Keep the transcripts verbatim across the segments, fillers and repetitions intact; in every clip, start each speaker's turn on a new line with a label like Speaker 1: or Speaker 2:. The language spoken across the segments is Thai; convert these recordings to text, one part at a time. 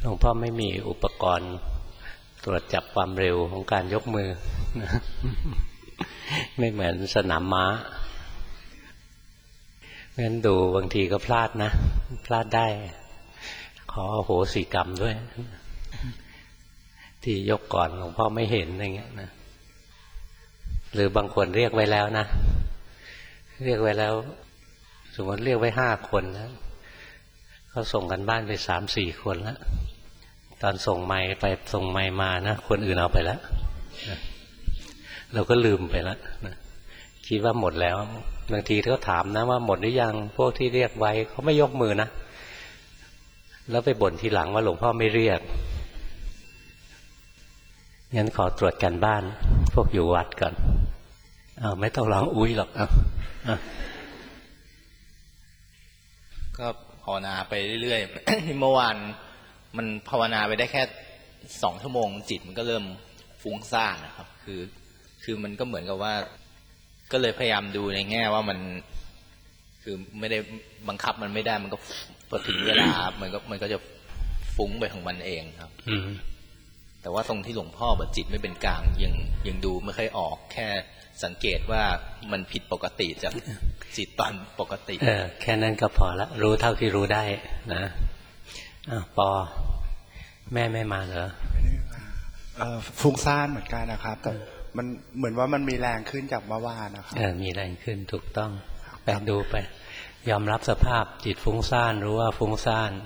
Speaker 1: หลวงพ่อไม่มีอุปกรณ์ตรวจจับความเร็วของการยกมือ ไม่เหมือนสนามม้างั้นดูบางทีก็พลาดนะพลาดได้ขออโหสิกรรมด้วยที่ยกก่อนหลวงพ่อไม่เห็นอะไรเงี้ยนะหรือบางคนเรียกไว้แล้วนะเรียกไว้แล้วสมมติเรียกไว้ห้าคนนะเขาส่งกันบ้านไปสามสี่คนแล้วตอนส่งไมค์ไปส่งไมค์มานะคนอื่นเอาไปแล้วนะเราก็ลืมไปแล้วนะคิดว่าหมดแล้วบางทีเขาถามนะว่าหมดหรือยังพวกที่เรียกไว้เขาไม่ยกมือนะแล้วไปบ่นทีหลังว่าหลวงพ่อไม่เรียกงั้นขอตรวจกันบ้านพวกอยู่วัดก่อนอ้าวไม่ต้องร้องอุ้ยหรอกอ้าว
Speaker 2: ก็ภาวนาไปเรื่อยๆ เมื่อวานมันภาวนาไปได้แค่สองชั่วโมงจิตมันก็เริ่มฟุ้งซ่านนะครับคือคือมันก็เหมือนกับว่าก็เลยพยายามดูในแง่ว่ามันคือไม่ได้บังคับมันไม่ได้มันก็พอถึงเวลามันก็มันก็จะฟุ้งไปของมันเองครับแต่ว่าตรงที่หลวงพ่อแบบจิตไม่เป็นกลางยังยังดูไม่ค่อยออกแค่สังเกตว่ามันผิดปกติจากจิตตอนปกติเออ
Speaker 1: แค่นั้นก็พอละรู้เท่าที่รู้ได้นะอ้าวปอแม่ไม่มาเหรอ
Speaker 3: เออฟุ้งซ่านเหมือนกันนะครับแต่มันเหมือนว่ามันมีแรงขึ้นจากเมื่อวานนะครับ
Speaker 1: เออมีแรงขึ้นถูกต้องไปดูไปยอมรับสภาพจิตฟุ้งซ่านรู้ว่าฟุ้งซ่าน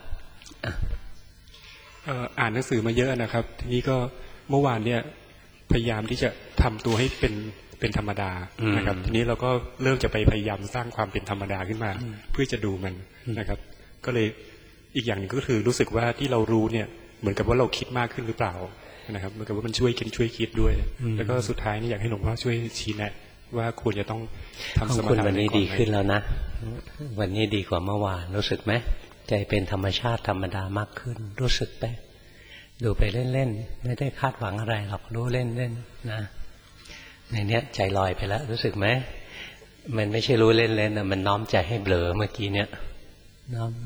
Speaker 4: อ่านหนังสือมาเยอะนะครับทีนี้ก็เมื่อวานเนี่ยพยายามที่จะทำตัวให้เป็นเป็นธรรมดานะครับทีนี้เราก็เริ่มจะไปพยายามสร้างความเป็นธรรมดาขึ้นมาเพื่อจะดูมันนะครับก็เลยอีกอย่างหนึ่งก็คือรู้สึกว่าที่เรารู้เนี่ยเหมือนกับว่าเราคิดมากขึ้นหรือเปล่านะครับเหมือนกับว่ามันช่วยคิดช่วยคิดด้วยแล้วก็สุดท้ายนี่อยากให้หลวงพ่อช่วยชี้แนะว่าควรจะต้องทำสมถะ
Speaker 1: วันนี้ดีขึ้นแล้วนะวันนี้ดีกว่าเมื่อวานรู้สึกไหมใจเป็นธรรมชาติธรรมดามากขึ้นรู้สึกไปดูไปเล่นๆไม่ได้คาดหวังอะไรหรอกรู้เล่นๆนะในเนี้ยใจลอยไปแล้วรู้สึกไหมมันไม่ใช่รู้เล่นๆนะมันน้อมใจให้เบลอเมื่อกี้เนี้ยน้อม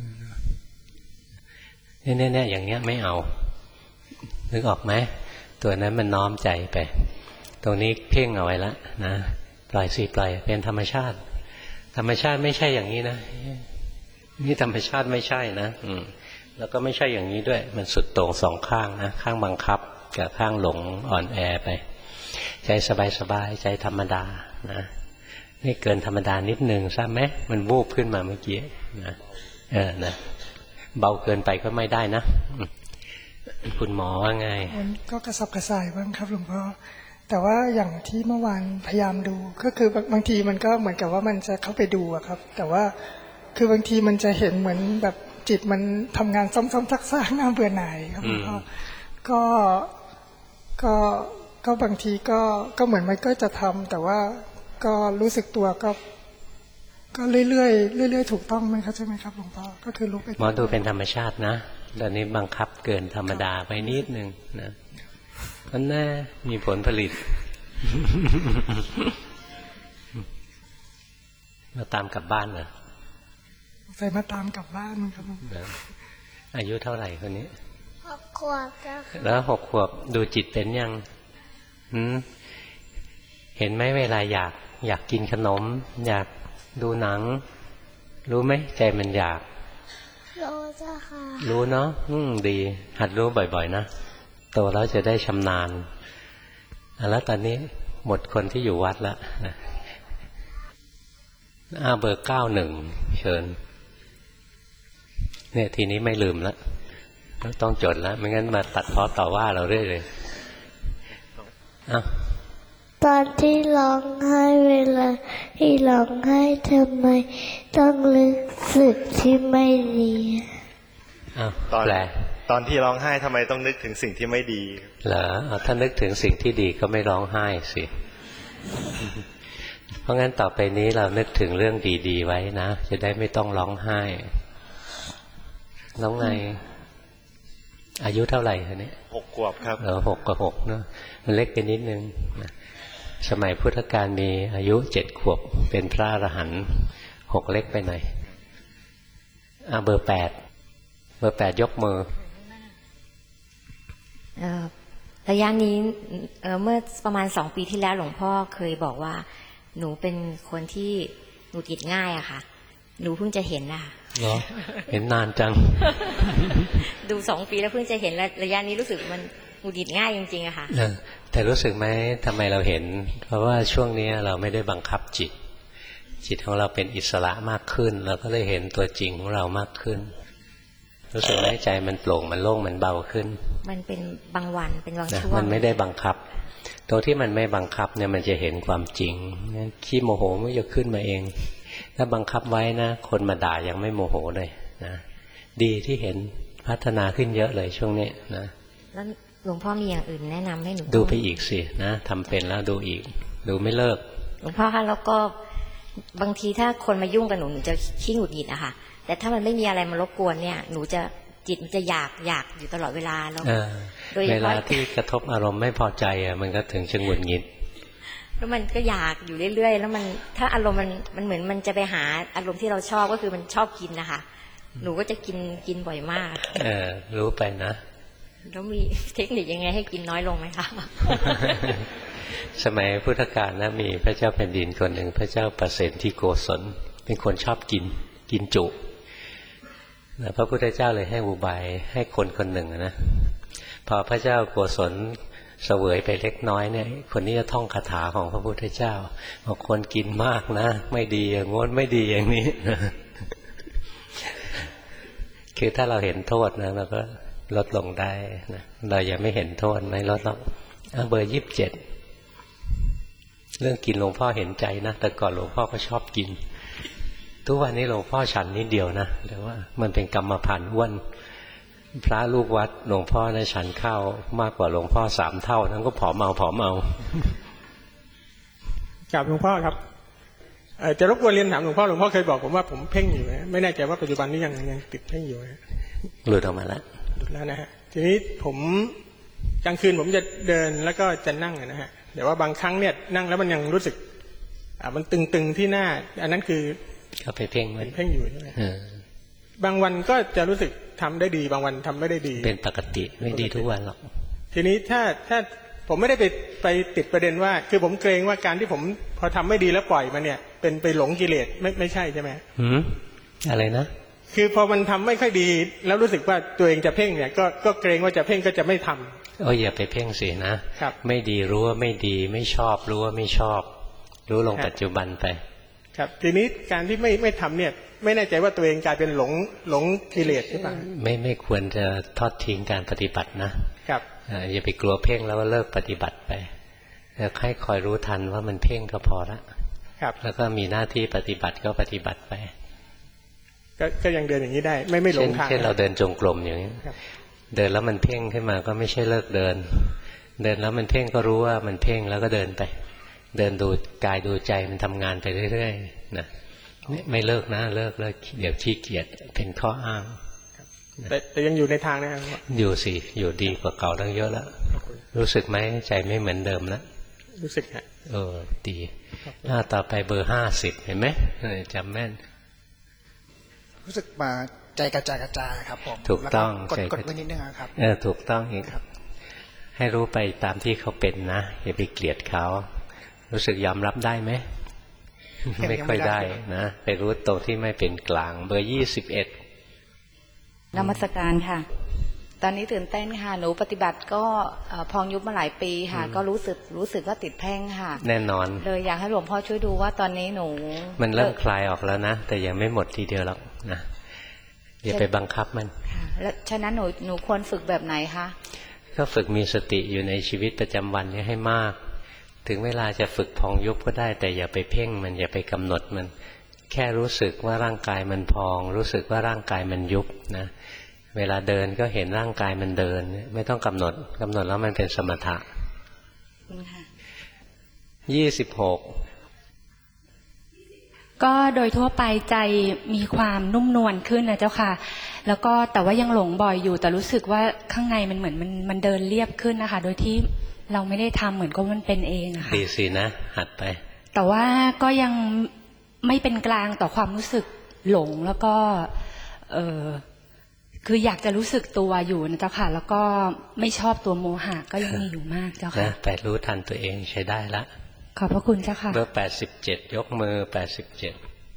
Speaker 1: เนี่ยเนี่ยอย่างเงี้ยไม่เอานึกออกไหมตัวนั้นมันน้อมใจไปตรงนี้เพ่งเอาไว้แล้วนะปล่อยสิปล่อยเป็นธรรมชาติธรรมชาติไม่ใช่อย่างนี้นะนี่ธรรมชาติไม่ใช่นะอืมแล้วก็ไม่ใช่อย่างนี้ด้วยมันสุดโต่งสองข้างนะข้างบังคับกับข้างหลงอ่อนแอไปใจสบายๆใจธรรมดานะนี่เกินธรรมดานิดนึงทราบไหมมันวูบขึ้นมาเมื่อกี้นะเออนะเบาเกินไปก็ไม่ได้นะคุณหมอว่าไง
Speaker 5: ก็กระสับกระส่ายบ้างครับหลวงพ่อแต่ว่าอย่างที่เมื่อวานพยายามดูก็คือบางทีมันก็เหมือนกับว่ามันจะเข้าไปดูอะครับแต่ว่าคือบางทีมันจะเห็นเหมือนแบบจิตมันทำงานซ้ำๆซักๆน่าเบื่อหน่ายครับหลวงพ่อก็ก็ก็บางทีก็ก็เหมือนมันก็จะทำแต่ว่าก็รู้สึกตัวก็ก็เรื่อยๆเรื่อยๆถูกต้องไหมครับใช่ไหมครับหลวงพ่อก็คือรู้ไป
Speaker 1: หมอดูเป็นธรรมชาตินะตอนนี้บังคับเกินธรรมดาไปนิดนึงนะก็น่ามีผลผลิตมาตามกลับบ้านเหรอ
Speaker 5: ใส่มาตามกลับบ้านครับ
Speaker 1: อายุเท่าไหร่คนนี้
Speaker 6: หกขวบแล้ว
Speaker 1: แล้วหกขวบดูจิตเป็นยังหืมเห็นไหมเวลาอยากอยากกินขนมอยากดูหนังรู้ไหมใจมันอยาก
Speaker 6: รู้จ้ะค่ะ
Speaker 1: รู้เนาะอืมดีหัดรู้บ่อยๆนะโตแล้วจะได้ชำนาญแล้วตอนนี้หมดคนที่อยู่วัดแล้วอ้าเบอร์เก้าหนึ่งเชิญเนี่ยทีนี้ไม่ลืมแล้วต้องจดแล้วไม่งั้นมาตัดพ้อต่อว่าเราเรื่อยเลยอ้าว
Speaker 6: ตอนที่ร้องไห้เวลาที่ร้องไห้ทำไมต้องรู้สึกที่ไม่ดี
Speaker 1: อ้าวตอนแรก
Speaker 7: ตอนที่ร้องไห้ทำไมต้องนึกถึงสิ่งที่ไม่ดี
Speaker 1: เหรอถ้านึกถึงสิ่งที่ดีก็ไม่ร้องไห้สิเพราะงั้นต่อไปนี้เรานึกถึงเรื่องดีๆไว้นะจะได้ไม่ต้องร้องไห้แล้วไงอายุเท่าไหร่คะเนี่ย
Speaker 7: หกขวบครับ
Speaker 1: เออหกกับหกเนาะมันเล็กไปนิดนึงสมัยพุทธกาลมีอายุเจ็ดขวบเป็นพระอรหันต์หกเล็กไปหน่อยอ่ะเบอร์แปดเบอร์แปดยกมือ
Speaker 8: ระยะนี้เเมื่อประมาณสองปีที่แล้วหลวงพ่อเคยบอกว่าหนูเป็นคนที่หงุดหงิดง่ายอะค่ะหนูเพิ่งจะเห็นนะคะ
Speaker 1: เหรอเห็นนานจัง
Speaker 8: ดูสองปีแล้วเพิ่งจะเห็นแล้วระยะนี้รู้สึกมันหงุดหงิดง่ายจริงๆอะค่ะ
Speaker 1: แต่รู้สึกไหมทำไมเราเห็นเพราะว่าช่วงนี้เราไม่ได้บังคับจิตจิตของเราเป็นอิสระมากขึ้นเราก็เลยเห็นตัวจริงของเรามากขึ้นรู้สึกไหมใจมันโปร่งมันโล่งมันเบาขึ้นมันเป็นบางวันเป็นบางช่วงมันไม่ได้บังคับตรงที่มันไม่บังคับเนี่ยมันจะเห็นความจริงขี้โมโหมันจะขึ้นมาเองถ้าบังคับไว้นะคนมาด่ายังไม่โมโหเลยนะดีที่เห็นพัฒนาขึ้นเยอะเลยช่วงนี้นะ
Speaker 8: แล้วหลวงพ่อมีอย่างอื่นแนะนำให้หนู
Speaker 1: ดูไปอีกสินะทำเป็นแล้วดูอีกดูไม่เลิก
Speaker 8: หลวงพ่อคะแล้วก็บางทีถ้าคนมายุ่งกับหนูหนูจะขี้หงุดหงิดอะค่ะแต่ถ้ามันไม่มีอะไรมารบกวนเนี่ยหนูจะจิตมันจะอยากอยากอยู่ตลอดเวลาแล้ว
Speaker 1: โดยเวลาที่กระทบอารมณ์ไม่พอใจอะมันก็ถึงจะหงุดหงิด
Speaker 8: แล้วมันก็อยากอยู่เรื่อยๆแล้วมันถ้าอารมณ์มันมันเหมือนมันจะไปหาอารมณ์ที่เราชอบก็คือมันชอบกินนะคะหนูก็จะกินกินบ่อยมาก
Speaker 1: เออรู้ไปนะ
Speaker 8: แล้วมีเทคนิคยังไงให้กินน้อยลงไหมคะ
Speaker 1: สมัยพุทธกาลนะมีพระเจ้าแผ่นดินคนหนึ่งพระเจ้าประเสนที่โกศลเป็นคนชอบกินกินจุพระพุทธเจ้าเลยให้อุบายให้คนคนหนึ่งนะพอพระเจ้าโกศลเสวยไปเล็กน้อยเนี่ยคนนี้จะท่องคาถาของพระพุทธเจ้าบอกคนกินมากนะไม่ดีอย่างงดไม่ดีอย่างนี้คือถ้าเราเห็นโทษนะเราก็ลดลงได้นะเรายังไม่เห็นโทษไม่ลดหรอกเบอร์ยี่สิบเจ็ดเรื่องกินหลวงพ่อเห็นใจนะแต่ก่อนหลวงพ่อก็ชอบกินทุกวันนี้หลวงพ่อฉันนิดเดียวนะแต่ว่ามันเป็นกรรมพันธุ์อ้วนพระลูกวัดหลวงพ่อในฉันข้าวมากกว่าหลวงพ่อสามเท่านั้นก็ผอมเอาผอมเอา
Speaker 9: กราบหลวงพ่อครับจะรบกวนเรียนถามหลวงพ่อหลวงพ่อเคยบอกผมว่าผมเพ่งอยู่นะไม่แน่ใจว่าปัจจุบันนี้ยังยังติดเพ่งอยู่นะ
Speaker 1: หลุดออกมาแล้ว
Speaker 9: หลุดแล้วนะฮะทีนี้ผมกลางคืนผมจะเดินแล้วก็จะนั่งนะฮะแต่ว่าบางครั้งเนี่ยนั่งแล้วมันยังรู้สึกอ่ามันตึงๆที่หน้าอันนั้นคือ
Speaker 1: เขาไปเพ่งไว้
Speaker 9: เพ่งอยู่ใช่ไหมบางวันก็จะรู้สึกทำได้ดีบางวันทำไม่ได้ดี
Speaker 1: เป็นปกติไม่ดีทุกวันหรอก
Speaker 9: ทีนี้ถ้าถ้าผมไม่ได้ไปไปติดประเด็นว่าคือผมเกรงว่าการที่ผมพอทำไม่ดีแล้วปล่อยมันเนี่ยเป็นไปหลงกิเลสไม่ไม่ใช่ใช่ไหม
Speaker 1: หืมอะไรนะ
Speaker 9: คือพอมันทำไม่ค่อยดีแล้วรู้สึกว่าตัวเองจะเพ่งเนี่ยก็ก็เกรงว่าจะเพ่งก็จะไม่ทำ
Speaker 1: โอ้ยอย่าไปเพ่งสินะครับไม่ดีรู้ว่าไม่ดีไม่ชอบรู้ว่าไม่ชอบรู้ลงปัจจุบันไป
Speaker 9: ครับทีนี้การที่ไม่ไม่ทำเนี่ยไม่แน่ใจว่าตัวเองกลายเป็นหลงหลงกิเลสหรือเปล่า
Speaker 1: ไม่ไม่ควรจะทอดทิ้งการปฏิบัตินะครับอย่าไปกลัวเพ่งแล้วก็เลิกปฏิบัติไปแล้วให้คอยรู้ทันว่ามันเพ่งก็พอละ
Speaker 9: ครับ
Speaker 1: แล้วก็มีหน้าที่ปฏิบัติก็ปฏิบัติไป
Speaker 9: ก็ก็ยังเดินอย่างนี้ได้ไม่ไม่หลงทาง
Speaker 1: เช่นเราเดินจงกรมอย่างนี้เดินแล้วมันเพ่งขึ้นมาก็ไม่ใช่เลิกเดินเดินแล้วมันเพ่งก็รู้ว่ามันเพ่งแล้วก็เดินไปเดินดูกายดูใจมันทำงานไปเรื่อยๆนะไม่เลิกนะเลิกแล้วเดี๋ยวขี้เกียจเป็นข้ออ้าง
Speaker 9: แต่แต่ยังอยู่ในทางนะครับ
Speaker 1: อยู่สิอยู่ดีกว่าเก่าตั้งเยอะแล้วรู้สึกไหมใจไม่เหมือนเดิมแล้ว
Speaker 9: รู้สึกฮะ
Speaker 1: เออดีหน้าต่อไปเบอร์ห้าสิบเห็นไหมจำแม่น
Speaker 10: รู้สึกมาใจกระจายกระจายครับผม
Speaker 1: ถูกต้อง
Speaker 10: กดกดไว้นิดนึงครับ
Speaker 1: เออถูกต้องเองครับให้รู้ไปตามที่เขาเป็นนะอย่าไปเกลียดเขารู้สึกยอมรับได้ไหมไม่ค่อยได้นะไปรู้ตรงที่ไม่เป็นกลางเบอร์ยี่สิบเอ็ด
Speaker 11: นมัสการค่ะตอนนี้ตื่นเต้นค่ะหนูปฏิบัติก็พองยุบมาหลายปีค่ะก็รู้สึกรู้สึกว่าติดแพ่งค่ะ
Speaker 1: แน่นอน
Speaker 11: เลยอยากให้หลวงพ่อช่วยดูว่าตอนนี้หนู
Speaker 1: มันเริ่มคลายออกแล้วนะแต่ยังไม่หมดทีเดียวหรอกนะอย่าไปบังคับมัน
Speaker 11: ค่ะแล้วฉะนั้นหนูหนูควรฝึกแบบไหนคะ
Speaker 1: ก็ฝึกมีสติอยู่ในชีวิตประจำวันนี้ให้มากถึงเวลาจะฝึกพองยุบก็ได้แต่อย่าไปเพ่งมันอย่าไปกำหนดมันแค่รู้สึกว่าร่างกายมันพองรู้สึกว่าร่างกายมันยุบนะเวลาเดินก็เห็นร่างกายมันเดินไม่ต้องกำหนดกำหนดแล้วมันเป็นสมถะยี่สิบหก
Speaker 12: ก็โดยทั่วไปใจมีความนุ่มนวลขึ้นนะเจ้าค่ะแล้วก็แต่ว่ายังหลงบ่อยอยู่แต่รู้สึกว่าข้างในมันเหมือนมันมันเดินเรียบขึ้นนะคะโดยที่เราไม่ได้ทำเหมือนกับมันเป็นเองอะค่ะ
Speaker 1: ดีสินะหัดไป
Speaker 12: แต่ว่าก็ยังไม่เป็นกลางต่อความรู้สึกหลงแล้วก็เออคืออยากจะรู้สึกตัวอยู่นะเจ้าค่ะแล้วก็ไม่ชอบตัวโมหะก็ยังมีอยู่มากเจ้าค่ะ
Speaker 1: นะแต่รู้ทันตัวเองใช้ได้ละ
Speaker 12: ขอบพระคุณเจ้าค่ะ
Speaker 1: เบอร์แปดสิบเจ็ดยกมือแปดสิบเจ็ด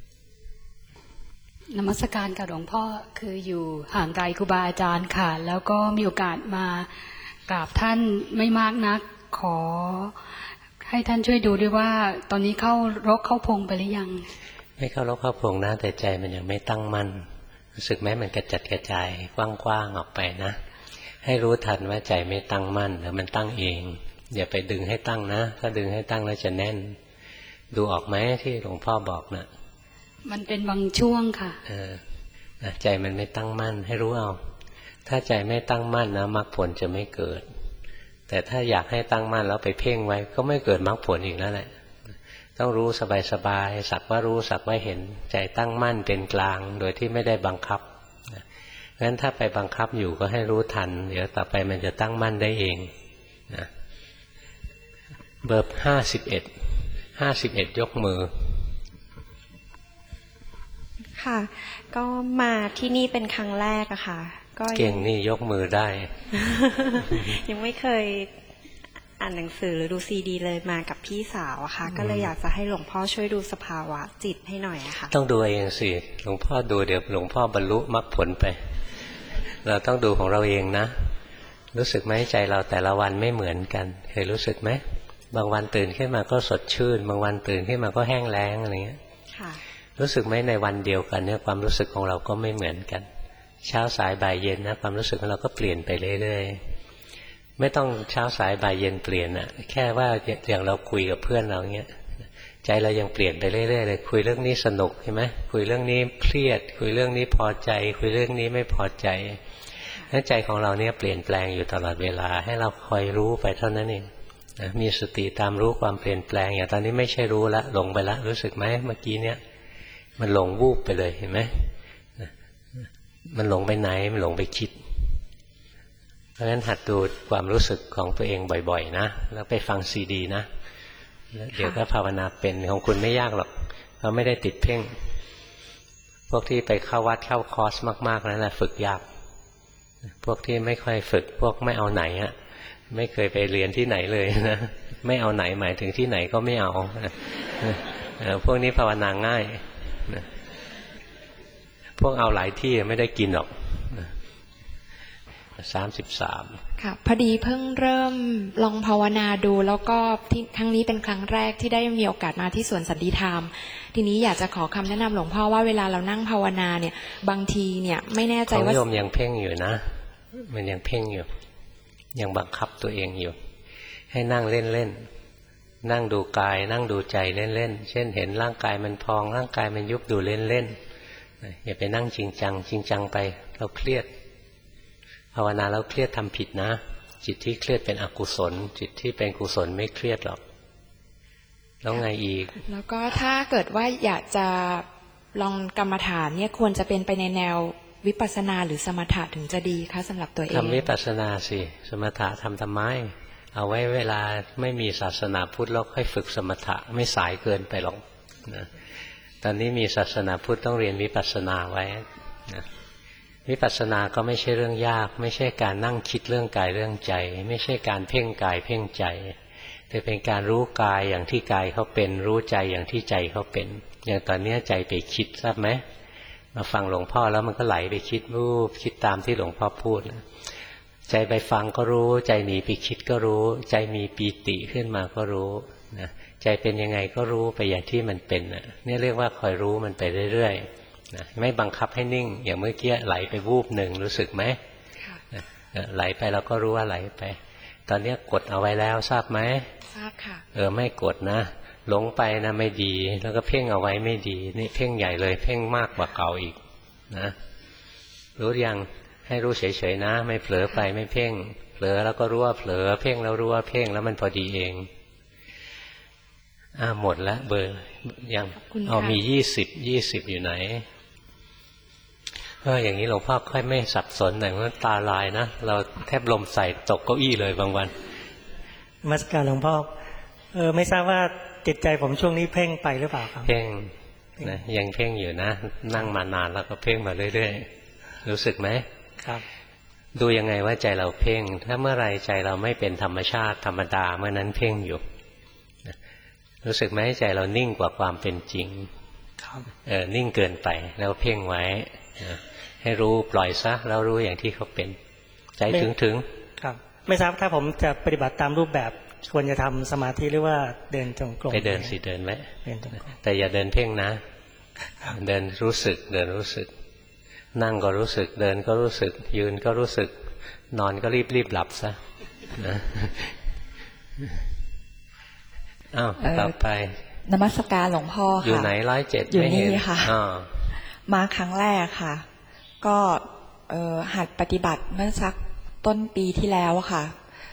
Speaker 13: นมัสการกับหลวงพ่อคืออยู่ห่างไกลครูบาอาจารย์ค่ะแล้วก็มีโอกาสมากราบท่านไม่มากนักขอให้ท่านช่วยดูด้วยว่าตอนนี้เข้ารกเข้าพงไปหรือยัง
Speaker 1: ไม่เข้ารกเข้าพงนะแต่ใจมันยังไม่ตั้งมั่นรู้สึกไหมมันกระจัดกระจายกว้างๆออกไปนะให้รู้ทันว่าใจไม่ตั้งมั่นแล้วมันตั้งเองอย่าไปดึงให้ตั้งนะถ้าดึงให้ตั้งแล้วจะแน่นดูออกไหมที่หลวงพ่อบอกนะ
Speaker 13: มันเป็นบางช่วงค่ะ
Speaker 1: เออใจมันไม่ตั้งมั่นให้รู้เอาถ้าใจไม่ตั้งมั่นนะมรรคผลจะไม่เกิดแต่ถ้าอยากให้ตั้งมั่นแล้วไปเพ่งไว้ก็ไม่เกิดมรรคผลอีกแล้วแหละต้องรู้สบายๆสักว่ารู้สักว่าเห็นใจตั้งมั่นเป็นกลางโดยที่ไม่ได้บังคับงั้นถ้าไปบังคับอยู่ก็ให้รู้ทันเดี๋ยวต่อไปมันจะตั้งมั่นได้เองนะเบอร์ห้าสิบเอ็ดห้าสิบเอ็ดยกมือ
Speaker 14: ค่ะก็มาที่นี่เป็นครั้งแรกอะค่ะก็
Speaker 1: เก่งนี่ยกมือได้
Speaker 14: ยังไม่เคยอ่านหนังสือหรือดูซีดีเลยมากับพี่สาวอะค่ะก็เลยอยากจะให้หลวงพ่อช่วยดูสภาวะจิตให้หน่อยอะค่ะ
Speaker 1: ต้องดูเองสิหลวงพ่อดูเดี๋ยวหลวงพ่อบรรลุมรรคผลไปเราต้องดูของเราเองนะรู้สึกไหมใจเราแต่ละวันไม่เหมือนกันเคยรู้สึกไหมบางวันตื่นขึ้นมาก็สดชื่นบางวันตื่นขึ้นมาก็แห้งแล้งอะไรเงี้ยรู้สึกไหมในวันเดียวกันเนี่ยความรู้สึกของเราก็ไม่เหมือนกันเช้าสายบ่ายเย็นนะความรู้สึกของเราก็เปลี่ยนไปเรื่อยๆไม่ต้องเช้าสายบ่ายเย็นเปลี่ยนอ่ะแค่ว่าอย่างเราคุยกับเพื่อนเราเงี้ยใจเรายังเปลี่ยนไปเรื่อยๆเลยคุยเรื่องนี้สนุกใช่ไหมคุยเรื่องนี้เครียดคุยเรื่องนี้พอใจคุยเรื่องนี้ไม่พอใจนั้นใจของเราเนี่ยเปลี่ยนแปลงอยู่ตลอดเวลาให้เราคอยรู้ไปเท่านั้นเองมีสติตามรู้ความเปลี่ยนแปลงอย่างตอนนี้ไม่ใช่รู้ละหลงไปละรู้สึกไหมเมื่อกี้เนี่ยมันหลงวูบไปเลยเห็นไหมมันหลงไปไหนมันหลงไปคิดเพราะฉะนั้นหัดดูความรู้สึกของตัวเองบ่อยๆนะแล้วไปฟังซีดีนะแล้วเดี๋ยวก็ภาวนาเป็นของคุณไม่ยากหรอกเพราะไม่ได้ติดเพ่งพวกที่ไปเข้าวัดเข้าคอร์สมากๆนั่นแหละฝึกยากพวกที่ไม่ค่อยฝึกพวกไม่เอาไหนฮะไม่เคยไปเรียนที่ไหนเลยนะไม่เอาไหนหมายถึงที่ไหนก็ไม่เอาพวกนี้ภาวนาง่ายพวกเอาหลายที่ไม่ได้กินหรอกสามสิบสาม
Speaker 14: ค่ะพอดีเพิ่งเริ่มลองภาวนาดูแล้วก็ที่ครั้งนี้เป็นครั้งแรกที่ได้มีโอกาสมาที่สวนสันติธรรมทีนี้อยากจะขอคำแนะนำหลวงพ่อว่าเวลาเรานั่งภาวนาเนี่ยบางทีเนี่ยไม่แน่ใจว่า
Speaker 1: ของโยมยังเพ่งอยู่นะมันยังเพ่งอยู่ยังบังคับตัวเองอยู่ให้นั่งเล่นๆนั่งดูกายนั่งดูใจเล่นๆเช่นเห็นร่างกายมันพองร่างกายมันยุบดูเล่นๆอย่าไปนั่งจริงจังจริงจังไปเราเครียดภาวนาแล้วเครียดทำผิดนะจิตที่เครียดเป็นอกุศลจิตที่เป็นกุศลไม่เครียดหรอกแล้วไงอีก
Speaker 14: แล้วก็ถ้าเกิดว่าอยากจะลองกรรมฐานเนี่ยควรจะเป็นไปในแนววิปัสสนาหรือสมถะถึงจะดีคะสำหรับตัวเอง
Speaker 1: ทำวิปัสสนาสิสมถะทำทำไมเอาไว้เวลาไม่มีศาสนาพุทธแล้วค่อยฝึกสมถะไม่สายเกินไปหรอกนะตอนนี้มีศาสนาพุทธต้องเรียนวิปัสสนาไว้นะวิปัสสนาก็ไม่ใช่เรื่องยากไม่ใช่การนั่งคิดเรื่องกายเรื่องใจไม่ใช่การเพ่งกายเพ่งใจแต่เป็นการรู้กายอย่างที่กายเขาเป็นรู้ใจอย่างที่ใจเขาเป็นอย่างตอนนี้ใจไปคิดทราบไหมมาฟังหลวงพ่อแล้วมันก็ไหลไปคิดรูปคิดตามที่หลวงพ่อพูดใจไปฟังก็รู้ใจหนีไปคิดก็รู้ใจมีปีติขึ้นมาก็รู้นะใจเป็นยังไงก็รู้ไปอย่างที่มันเป็นนะนี่เรียกว่าคอยรู้มันไปเรื่อยๆนะไม่บังคับให้นิ่งอย่างเมื่อกี้ไหลไปวูบหนึ่งรู้สึกไหมไหลไปเราก็รู้ว่าไหลไปตอนนี้กดเอาไว้แล้วทราบไหม
Speaker 14: ทราบค่ะ
Speaker 1: เออไม่กดนะหลงไปนะไม่ดีแล้วก็เพ่งเอาไว้ไม่ดีนี่เพ่งใหญ่เลยเพ่งมากกว่าเก่าอีกนะรู้ยังให้รู้เฉยๆนะไม่เผลอไปไม่เพ่งเผลอแล้วก็รู้ว่าเผลอเพ่งแล้วรู้ว่าเพ่งแล้วมันพอดีเองอ่าหมดแล้วเบอร์ยังเอามียี่สิบยี่สิบอยู่ไหนเอออย่างนี้หลวงพ่อค่อยไม่สับสนหน่อยเพราะตาลายนะเราแทบลมใส่ตกเก้าอี้เลยบางวัน
Speaker 15: มัสการหลวงพ่อเออไม่ทราบว่าจิตใจผมช่วงนี้เพ่งไปหรือเปล่าครับ
Speaker 1: เพ่งนะยังเพ่งอยู่นะนั่งมานานแล้วก็เพ่งมาเรื่อยๆรู้สึกไหมครับดูยังไงว่าใจเราเพ่งถ้าเมื่อไรใจเราไม่เป็นธรรมชาติธรรมดาเมื่อนั้นเพ่งอยู่รู้สึกไหมใจเรานิ่งกว่าความเป็นจริงเออนิ่งเกินไปแล้วเพ่งไว้ให้รู้ปล่อยซะแล้วรู้อย่างที่เขาเป็นใจถึงถึง
Speaker 15: ครับไม่ทราบถ้าผมจะปฏิบัติตามรูปแบบควรจะทำสมาธิหรือว่าเดินจงกรม
Speaker 1: ไปเดินสิเดินไว้แต่อย่าเดินเพ่งนะเดินรู้สึกเดินรู้สึกนั่งก็รู้สึกเดินก็รู้สึกยืนก็รู้สึกนอนก็รีบรีบหลับซะนะอ้าวต่อไป
Speaker 16: นมัสการหลวงพ่อค่ะ
Speaker 1: อยู่ไหนร้อยเจ็ด
Speaker 16: อยู่นี่ค่ะมาครั้งแรกค่ะก็หัดปฏิบัติเมื่อสักต้นปีที่แล้วค่ะ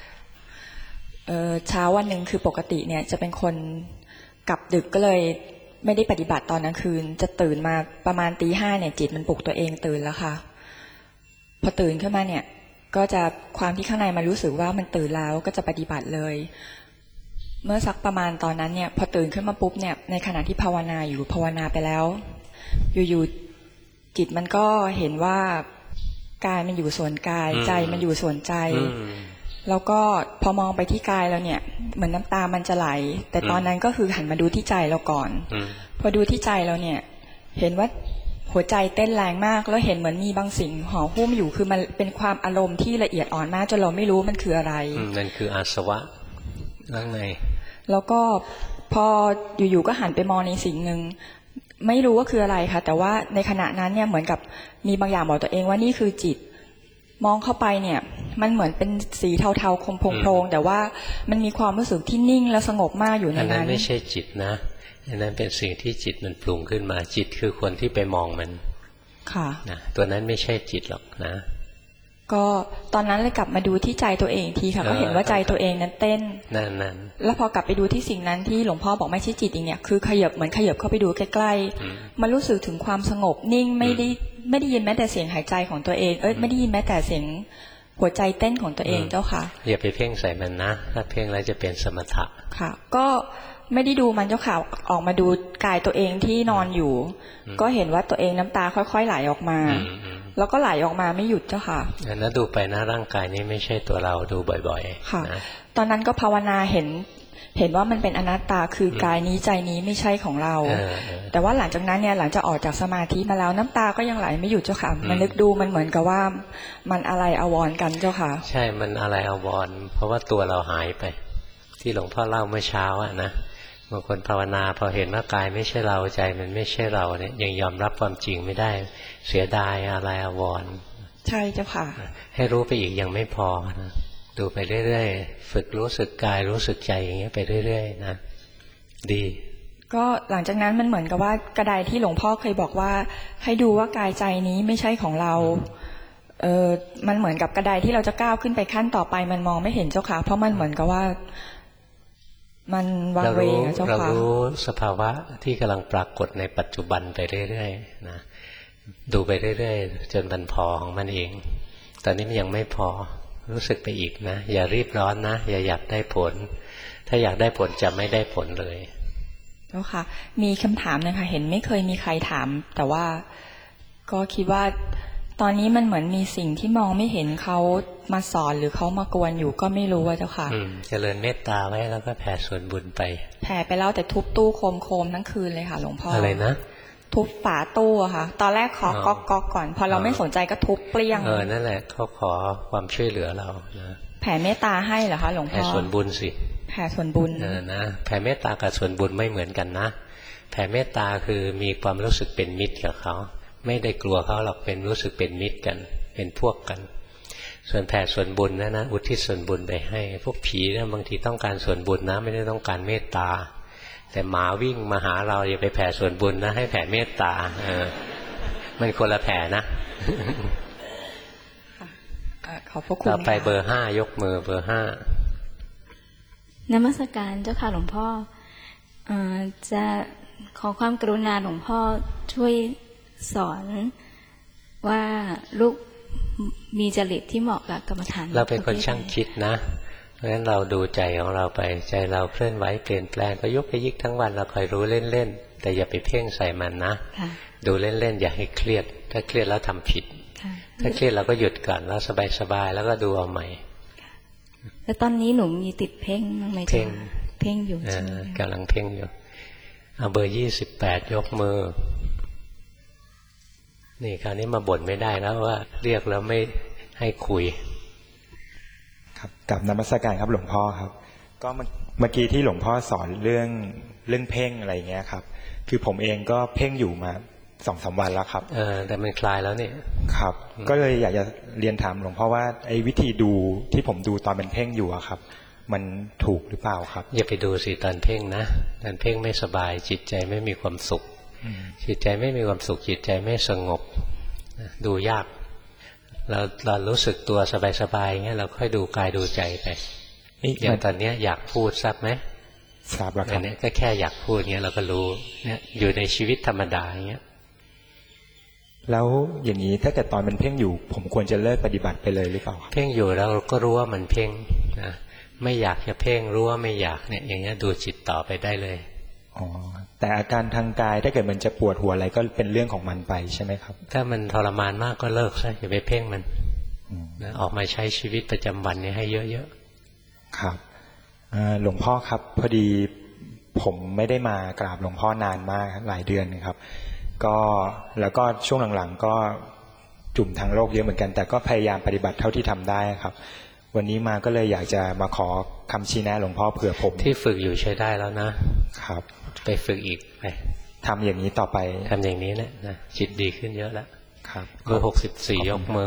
Speaker 16: เช้าวันหนึ่งคือปกติเนี่ยจะเป็นคนกลับดึกก็เลยไม่ได้ปฏิบัติตอนกลางคืนจะตื่นมาประมาณตีห้าเนี่ยจิตมันปลุกตัวเองตื่นแล้วค่ะพอตื่นขึ้นมาเนี่ยก็จะความที่ข้างในมันรู้สึกว่ามันตื่นแล้วก็จะปฏิบัติเลยเมื่อสักประมาณตอนนั้นเนี่ยพอตื่นขึ้นมาปุ๊บเนี่ยในขณะที่ภาวนาอยู่ภาวนาไปแล้วอยู่ๆจิตมันก็เห็นว่ากายมันอยู่ส่วนกายใจมันอยู่ส่วนใจแล้วก็พอมองไปที่กายแล้วเนี่ยเหมือนน้ำตามันจะไหลแต่ตอนนั้นก็คือหันมาดูที่ใจเราก่อนพอดูที่ใจเราเนี่ยเห็นว่าหัวใจเต้นแรงมากแล้วเห็นเหมือนมีบางสิ่งห่อหุ้มอยู่คือมันเป็นความอารมณ์ที่ละเอียดอ่อนมากจนเราไม่รู้มันคืออะไร
Speaker 1: นั่นคืออาสวะข้างใน
Speaker 16: แล้วก็พออยู่ๆก็หันไปมองในสิ่งหนึ่งไม่รู้ว่าคืออะไรค่ะแต่ว่าในขณะนั้นเนี่ยเหมือนกับมีบางอย่างบอกตัวเองว่านี่คือจิตมองเข้าไปเนี่ยมันเหมือนเป็นสีเทาๆคมโพลงๆแต่ว่ามันมีความรู้สึกที่นิ่งและสงบมากอยู่ในนั้นอันนั้น
Speaker 1: ไม่ใช่จิตนะอันนั้นเป็นสิ่งที่จิตมันปรุงขึ้นมาจิตคือคนที่ไปมองมัน
Speaker 16: ค่ะ
Speaker 1: นะตัวนั้นไม่ใช่จิตหรอกนะ
Speaker 16: ก็ตอนนั้นเลยกลับมาดูที่ใจตัวเองทีค่ะก็เห็นว่าใจตัวเองนั้นเต้น
Speaker 1: นั่น
Speaker 16: ๆแล้วพอกลับไปดูที่สิ่งนั้นที่หลวงพ่อบอกไม่ใช่จิตอีกเนี่ยคือขยับเหมือนขยับเข้าไปดูใกล้ๆมันรู้สึกถึงความสงบนิ่งไม่ได้ไม่ได้ยินแม้แต่เสียงหายใจของตัวเองเอ้ยไม่ได้ยินแม้แต่เสียงหัวใจเต้นของตัวเองเจ้าค่ะ
Speaker 1: อย่าไปเพ่งใส่มันนะถ้าเพ่งแล้วจะเป็นสมถะ
Speaker 16: ค่ะก็ไม่ได้ดูมันเจ้าค่ะออกมาดูกายตัวเองที่นอนอยู่ก็เห็นว่าตัวเองน้ำตาค่อยๆไหลออกมาแล้วก็ไหลออกมาไม่หยุดเจ้าค่ะ
Speaker 1: แล้วดูไปนะร่างกายนี้ไม่ใช่ตัวเราดูบ่อย
Speaker 16: ๆค่ะตอนนั้นก็ภาวนาเห็นเห็นว่ามันเป็นอนัตตาคือกายนี้ใจนี้ไม่ใช่ของเราแต่ว่าหลังจากนั้นเนี่ยหลังจากออกจากสมาธิมาแล้วน้ำตาก็ยังไหลไม่หยุดเจ้าค่ะมันนึกดูมันเหมือนกับว่ามันอะไรอาวรกันเจ้าค่ะ
Speaker 1: ใช่มันอะไรอาวรเพราะว่าตัวเราหายไปที่หลวงพ่อเล่าเมื่อเช้าอะนะบางคนภาวนาพอเห็นว่ากายไม่ใช่เราใจมันไม่ใช่เราเนี่ยยังยอมรับความจริงไม่ได้เสียดายอะไรอาวร
Speaker 16: ใช่เจ้าค่ะ
Speaker 1: ให้รู้ไปอีกยังไม่พอนะดูไปเรื่อยๆฝึกรู้สึกกายรู้สึกใจอย่างเงี้ยไปเรื่อยๆนะดี
Speaker 16: ก็หลังจากนั้นมันเหมือนกับว่ากระไดที่หลวงพ่อเคยบอกว่าให้ดูว่ากายใจนี้ไม่ใช่ของเราเออมันเหมือนกับกระไดที่เราจะก้าวขึ้นไปขั้นต่อไปมันมองไม่เห็นเจ้าค่ะเพราะมันเหมือนกับว่ามันวางเวงเจ้าค่ะ
Speaker 1: เรารู้สภาวะที่กำลังปรากฏในปัจจุบันไปเรื่อยๆนะดูไปเรื่อยๆจนมันพอของมันเองตอนนี้มันยังไม่พอรู้สึกไปอีกนะอย่ารีบร้อนนะอย่าอยากได้ผลถ้าอยากได้ผลจะไม่ได้ผลเลย
Speaker 16: เจ้าค่ะมีคำถามนะคะเห็นไม่เคยมีใครถามแต่ว่าก็คิดว่าตอนนี้มันเหมือนมีสิ่งที่มองไม่เห็นเขามาสอนหรือเขามากวนอยู่ก็ไม่รู้ว่าเจ้าค่ะ
Speaker 1: เจริญเมตตาไว้แล้วก็แผ่ส่วนบุญไป
Speaker 16: แผ่ไปแล้วแต่ทุบตู้โคมโคมทั้งคืนเลยค่ะหลวงพ่อ
Speaker 1: อะไรนะ
Speaker 16: ทุบฝาตู้ค่ะตอนแรกขอก๊อกก๊อกก่อนพอเราไม่สนใจก็ทุบเปรี้ยง
Speaker 1: เออนั่นแหละเขาขอความช่วยเหลือเรานะ
Speaker 16: แผ่เมตตาให้เหรอคะหลวงพ่อ
Speaker 1: แผ่ส่วนบุญสิ
Speaker 16: แผ่ส่วนบุญ
Speaker 1: เออนะแผ่เมตตากับส่วนบุญไม่เหมือนกันนะแผ่เมตตาคือมีความรู้สึกเป็นมิตรกับเขาไม่ได้กลัวเขาหรอกเป็นรู้สึกเป็นมิตรกันเป็นพวกกันส่วนแผ่ส่วนบุญนะนะอุทิศส่วนบุญไปให้พวกผีนะบางทีต้องการส่วนบุญนะไม่ได้ต้องการเมตตาแต่หมาวิ่งมาหาเราอย่าไปแผ่ส่วนบุญนะให้แผ่เมตตาเออมันคนละแผ่นะ
Speaker 16: ขอบพระคุณ
Speaker 1: ต่อไปเบอร์ห้ายกมือเบอร์ห้าน
Speaker 17: มัสการเจ้าค่ะหลวงพ่อจะขอความกรุณาหลวงพ่อช่วยสอนว่าลูกมีจริตที่เหมาะกับกรรมฐาน
Speaker 1: เราเป็นคนช่างคิดนะเพราะฉะนั้นเราดูใจของเราไปใจเราเคลื่อนไหวเปลี่ยนแปลงก็ยกไปยิกทั้งวันเราคอยรู้เล่นๆแต่อย่าไปเพ่งใส่มันนะดูเล่นๆอย่าให้เครียดถ้าเครียดแล้วทำผิดถ้าเครียดเราก็หยุดก่อนแล้วสบายๆแล้วก็ดูเอาใหม่
Speaker 17: แล้วตอนนี้หนูมีติดเพ่งบ้างไหมจ๊ะเพ่งเพ่งอยู่
Speaker 1: กำลังเพ่งอยู่เอาเบอร์ยี่สิบแปดยกมือนี่คราวนี้มาบ่นไม่ได้แล้วว่าเรียกแล้วไม่ให้คุย
Speaker 18: ครับกับนมัสการครับหลวงพ่อครับก็เมื่อกี้ที่หลวงพ่อสอนเรื่องเรื่องเพ่งอะไรเงี้ยครับคือผมเองก็เพ่งอยู่มาสองสามวันแล้วครับ
Speaker 1: เออแต่มันคลายแล้วนี่
Speaker 18: ครับก็เลยอยากจะเรียนถามหลวงพ่อว่าไอ้วิธีดูที่ผมดูตอนเป็นเพ่งอยู่อะครับมันถูกหรือเปล่าครับ
Speaker 1: อย่าไปดูสิตอนเพ่งนะตอนเพ่งไม่สบายจิตใจไม่มีความสุขจิตใจไม่มีความสุขจิตใจไม่สงบดูยากเราเรารู้สึกตัวสบายๆเงี้ยเราค่อยดูกายดูใจไปอย่างตอนนี้อยากพูดทราบไหม
Speaker 18: ทราบแล้วครับ
Speaker 1: อันนี้ก็แค่อยากพูดเงี้ยเราก็รู้เนี่ยอยู่ในชีวิตธรรมดาอย่างเงี้ย
Speaker 18: แล้วอย่างนี้ถ้าเกิดตอนมันเพ่งอยู่ผมควรจะเลิกปฏิบัติไปเลยหรือเปล่า
Speaker 1: เพ่งอยู่แล้วเราก็รู้ว่ามันเพ่งนะไม่อยากจะเพ่งรู้ว่าไม่อยากเนี่ยอย่างเงี้ยดูจิตต่อไปได้เลย
Speaker 18: อ๋อแต่อาการทางกายถ้าเกิดมันจะปวดหัวอะไรก็เป็นเรื่องของมันไปใช่ไหมครับ
Speaker 1: ถ้ามันทรมานมากก็เลิกซะอย่าไปเพ่งมันนะออกมาใช้ชีวิตประจำวันนี้ให้เยอะ
Speaker 18: ๆครับหลวงพ่อครับพอดีผมไม่ได้มากราบหลวงพ่อนานมากหลายเดือนนะครับก็แล้วก็ช่วงหลังๆก็จุ่มทางโลกเยอะเหมือนกันแต่ก็พยายามปฏิบัติเท่าที่ทำได้ครับวันนี้มาก็เลยอยากจะมาขอคำชี้แนะหลวงพ่อเผื่อผม
Speaker 1: ที่ฝึกอยู่ใช้ได้แล้วนะครับไปฝึกอีกไป
Speaker 18: ทำอย่างนี้ต่อไป
Speaker 1: ทำอย่างนี้เนี่ยนะจิตดีขึ้นเยอะแล้วครับเบอร์หกสิบสี่ยกมื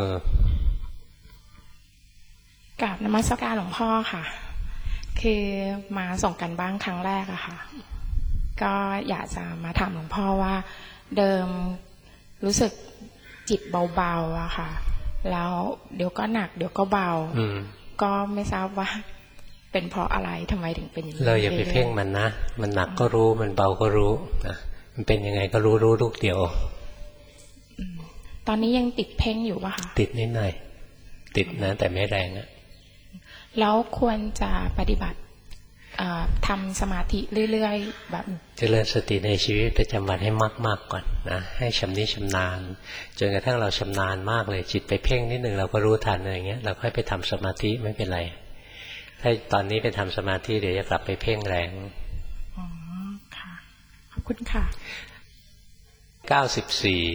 Speaker 14: อกราบนมัสการหลวงพ่อค่ะคือมาส่งกันบ้างครั้งแรกอะค่ะก็อยากจะมาถามหลวงพ่อว่าเดิมรู้สึกจิตเบาๆอะค่ะแล้วเดี๋ยวก็หนักเดี๋ยวก็เบาก็ไม่ทราบว่าเป็นเพราะอะไรทำไมถึงเป็นอย่างนี้
Speaker 1: เราอย่าไปเพ่งมันนะมันหนักก็รู้มันเบาก็รู้นะมันเป็นยังไงก็รู้รู้ลูกเดียว
Speaker 14: ตอนนี้ยังติดเพ่งอยู่ป่ะคะ
Speaker 1: ติดนิดหน่อยติดนะแต่ไม่แรงอะ
Speaker 14: แล้วควรจะปฏิบัติทำสมาธิเรื่อยๆแบบ
Speaker 1: เจริญสติในชีวิตประจำวันให้มากๆก่อนนะให้ชำนิชำนาญจนกระทั่งเราชำนาญมากเลยจิตไปเพ่งนิดนึงเราก็รู้ทันอะไรเงี้ยเราค่อยไปทำสมาธิไม่เป็นไรถ้าตอนนี้ไปทำสมาธิเดี๋ยวจะกลับไปเพ่งแรง
Speaker 14: อ๋อค่ะขอบคุณค่ะ
Speaker 1: เก้าสิบสี่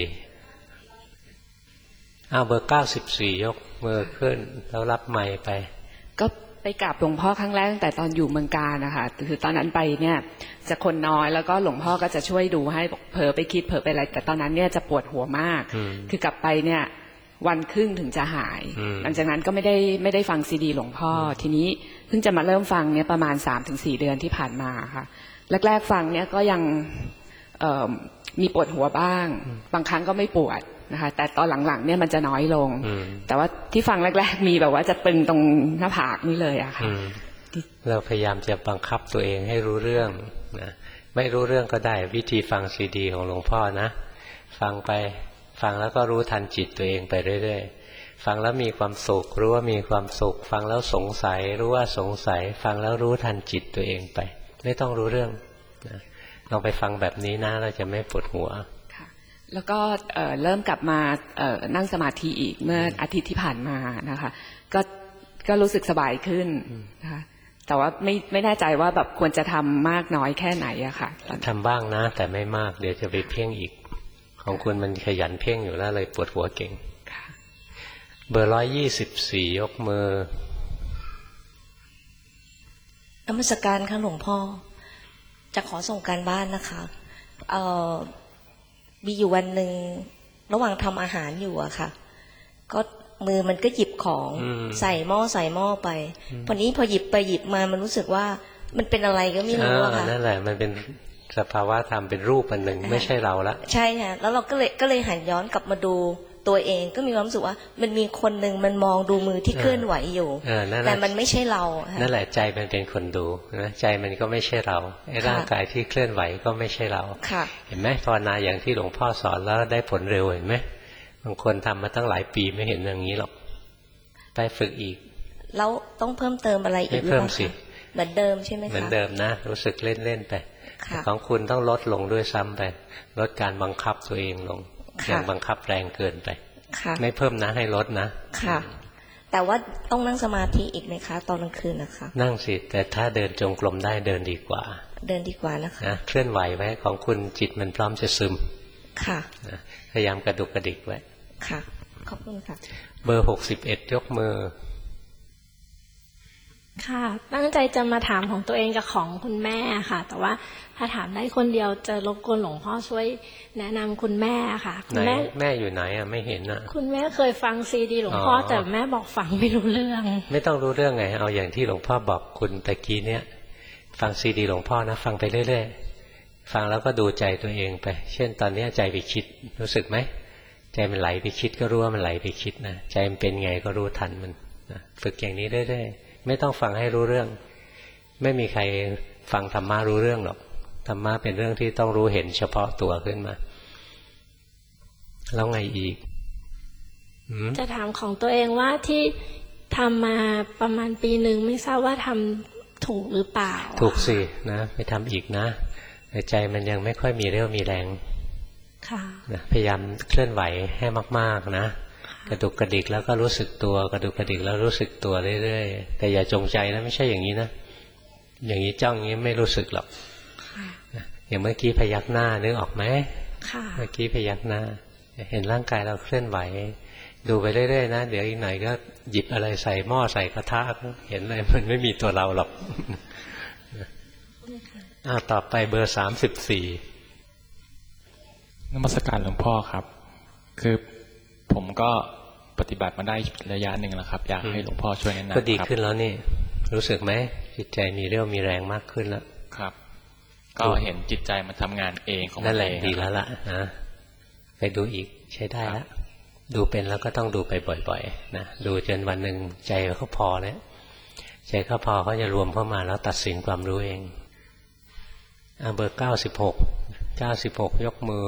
Speaker 1: อ้าวเบอร์เก้าสิบสี่ยกมือขึ้นแล้วรับไมค์ไป
Speaker 19: ก็ไปกราบหลวงพ่อครั้งแรกตั้งแต่ตอนอยู่เมืองการนะคะคือตอนนั้นไปเนี่ยจะคนน้อยแล้วก็หลวงพ่อก็จะช่วยดูให้เผลอไปคิดเผลอไปอะไรแต่ตอนนั้นเนี่ยจะปวดหัวมากคือกลับไปเนี่ยวันครึ่งถึงจะหายหลังจากนั้นก็ไม่ได้ไม่ได้ฟังซีดีหลวงพ่อทีนี้เพิ่งจะมาเริ่มฟังเนี่ยประมาณ สามถึงสี่ เดือนที่ผ่านมาค่ะแรกๆฟังเนี่ยก็ยังมีปวดหัวบ้างบางครั้งก็ไม่ปวดนะคะแต่ตอนหลังๆเนี่ยมันจะน้อยลงแต่ว่าที่ฟังแรกๆมีแบบว่าจะตึงตรงหน้าผากนี่เลยอะค่ะ
Speaker 1: เราพยายามจะบังคับตัวเองให้รู้เรื่องนะไม่รู้เรื่องก็ได้วิธีฟังซีดีของหลวงพ่อนะฟังไปฟังแล้วก็รู้ทันจิตตัวเองไปเรื่อยๆฟังแล้วมีความสุขรู้ว่ามีความสุขฟังแล้วสงสัยรู้ว่าสงสัยฟังแล้วรู้ทันจิตตัวเองไปไม่ต้องรู้เรื่องนะลองไปฟังแบบนี้นะเราจะไม่ปวดหัว
Speaker 19: แล้วก็เริ่มกลับมานั่งสมาธิอีกเมื่ออาทิตย์ที่ผ่านมานะคะก็ก็รู้สึกสบายขึ้นนะคะแต่ว่าไม่ไม่แน่ใจว่าแบบควรจะทำมากน้อยแค่ไหนอะค่ะ
Speaker 1: ทำบ้างนะแต่ไม่มากเดี๋ยวจะไปเพ่งอีกของคุณมันขยันเพ่งอยู่แล้วเลยปวดหัวเก่งเบอร์ร้อยยี่สิบสี่ยกมือน
Speaker 20: มัสการค่ะหลวงพ่อจะขอส่งการบ้านนะคะเอ่อมีอยู่วันหนึ่งระหว่างทำอาหารอยู่อะค่ะก็มือมันก็หยิบของใส่หม้อใส่หม้อไปพอนี้พอหยิบไปหยิบมามันรู้สึกว่ามันเป็นอะไรก็ไม่รู้อะค่ะ
Speaker 1: นั่นแหละมันเป็นสภาวะธรรมเป็นรูปอันหนึ่งไม่ใช่เราละ
Speaker 20: ใช่ค่ะแล้วเราก็เลยก็เลยหันย้อนกลับมาดูตัวเองก็มีความรู้สึกว่ามันมีคนหนึ่งมันมองดูมือที่เคลื่อนไหวอยู่แต่มันไม่ใช่เรา
Speaker 1: นั่นแหละใจมันเป็นคนดูนะใจมันก็ไม่ใช่เราไอ้ร่างกายที่เคลื่อนไหวก็ไม่ใช่เราเห็นไหมภาวนาอย่างที่หลวงพ่อสอนแล้วได้ผลเร็วเห็นไหมบางคนทำมาตั้งหลายปีไม่เห็นอย่างนี้หรอกไปฝึกอีก
Speaker 20: แล้วต้องเพิ่มเติมอะไรอีก
Speaker 1: ไม่เพิ่มสิ
Speaker 20: เหมือนเดิมใช่ไหมคะ
Speaker 1: เหมือนเดิมนะรู้สึกเล่นๆไปของคุณต้องลดลงด้วยซ้ำไปลดการบังคับตัวเองลงอย่างบังคับแรงเกินไป
Speaker 20: ค่ะ
Speaker 1: ไม่เพิ่มนะให้ลดนะ
Speaker 20: ค่ะแต่ว่าต้องนั่งสมาธิอีกไหมคะตอนกลางคืนนะคะ
Speaker 1: นั่งสิแต่ถ้าเดินจงกรมได้เดินดีกว่า
Speaker 20: เดินดีกว่านะคะ
Speaker 1: นะเคลื่อนไหวไว้ของคุณจิตมันพร้อมจะซึม
Speaker 20: ค่ะ
Speaker 1: นะพยายามกระดุกกระดิกไว้
Speaker 20: ค่ะขอบคุณค่ะ
Speaker 1: เบอร์หกสิบเอ็ดยกมือ
Speaker 21: ค่ะตั้งใจจะมาถามของตัวเองกับของคุณแม่ค่ะแต่ว่าถ้าถามได้คนเดียวจะรบกวนหลวงพ่อช่วยแนะนำคุณแม่ค่ะคุณแม่
Speaker 1: แม่อยู่ไหนอ่ะไม่เห็นอ่ะ
Speaker 21: คุณแม่เคยฟังซีดีหลวงพ่อแต่แม่บอกฟังไม่รู้เรื่อง
Speaker 1: ไม่ต้องรู้เรื่องไงเอาอย่างที่หลวงพ่อบอกคุณตะกี้เนี่ยฟังซีดีหลวงพ่อนะฟังไปเรื่อยๆฟังแล้วก็ดูใจตัวเองไปเช่นตอนนี้ใจไปคิดรู้สึกไหมใจมันไหลไปคิดก็รู้ว่ามันไหลไปคิดนะใจมันเป็นไงก็รู้ทันมันนะฝึกอย่างนี้เรื่อยๆไม่ต้องฟังให้รู้เรื่องไม่มีใครฟังธรรมะรู้เรื่องหรอกธรรมะเป็นเรื่องที่ต้องรู้เห็นเฉพาะตัวขึ้นมาแล้วไงอีก
Speaker 21: จะถามของตัวเองว่าที่ทำมาประมาณปีหนึ่งไม่ทราบว่าทำถูกหรือเปล่า
Speaker 1: ถูกสินะไปทำอีกนะแต่ใจมันยังไม่ค่อยมีเรี่ยวมีแรง
Speaker 21: ค่ะ
Speaker 1: นะพยายามเคลื่อนไหวให้มากๆนะกระดุกกระดิกแล้วก็รู้สึกตัวกระดุกกระดิกแล้วรู้สึกตัวเรื่อยๆแต่อย่าจงใจนะไม่ใช่อย่างนี้นะอย่างนี้จ้องอย่างนี้ไม่รู้สึกหรอกอย่างเมื่อกี้พยักหน้านึกออกไหมเมื่อกี้พยักหน้าเห็นร่างกายเราเคลื่อนไหวดูไปเรื่อยๆนะเดี๋ยวอีกหน่อยก็หยิบอะไรใส่หม้อใส่กระทะเห็นเลยมันไม่มีตัวเราหรอกอ่าต่อไปเบอร์สามสิบสี่
Speaker 22: นมัสการหลวงพ่อครับคือผมก็ปฏิบัติมาได้ระยะหนึ่งแล้วครับอยากให้หลวงพ่อช่วยแนะนำ
Speaker 1: ก็ดีขึ้นแล้วนี่รู้สึกไหมจิตใจมีเรี่ยวมีแรงมากขึ้นแล้ว
Speaker 22: ครับก็เห็นจิตใจมันทำงานเองของมันเอง
Speaker 1: นั่นแหละดีแล้วล่ะนะไปดูอีกใช้ได้แล้วดูเป็นแล้วก็ต้องดูไปบ่อยๆนะดูจนวันหนึ่งใจเขาพอแล้วใจเขาพอเขาจะรวมเข้ามาแล้วตัดสินความรู้เองอ่ะเบอร์เก้าสิบหกเก้าสิบหกยกมื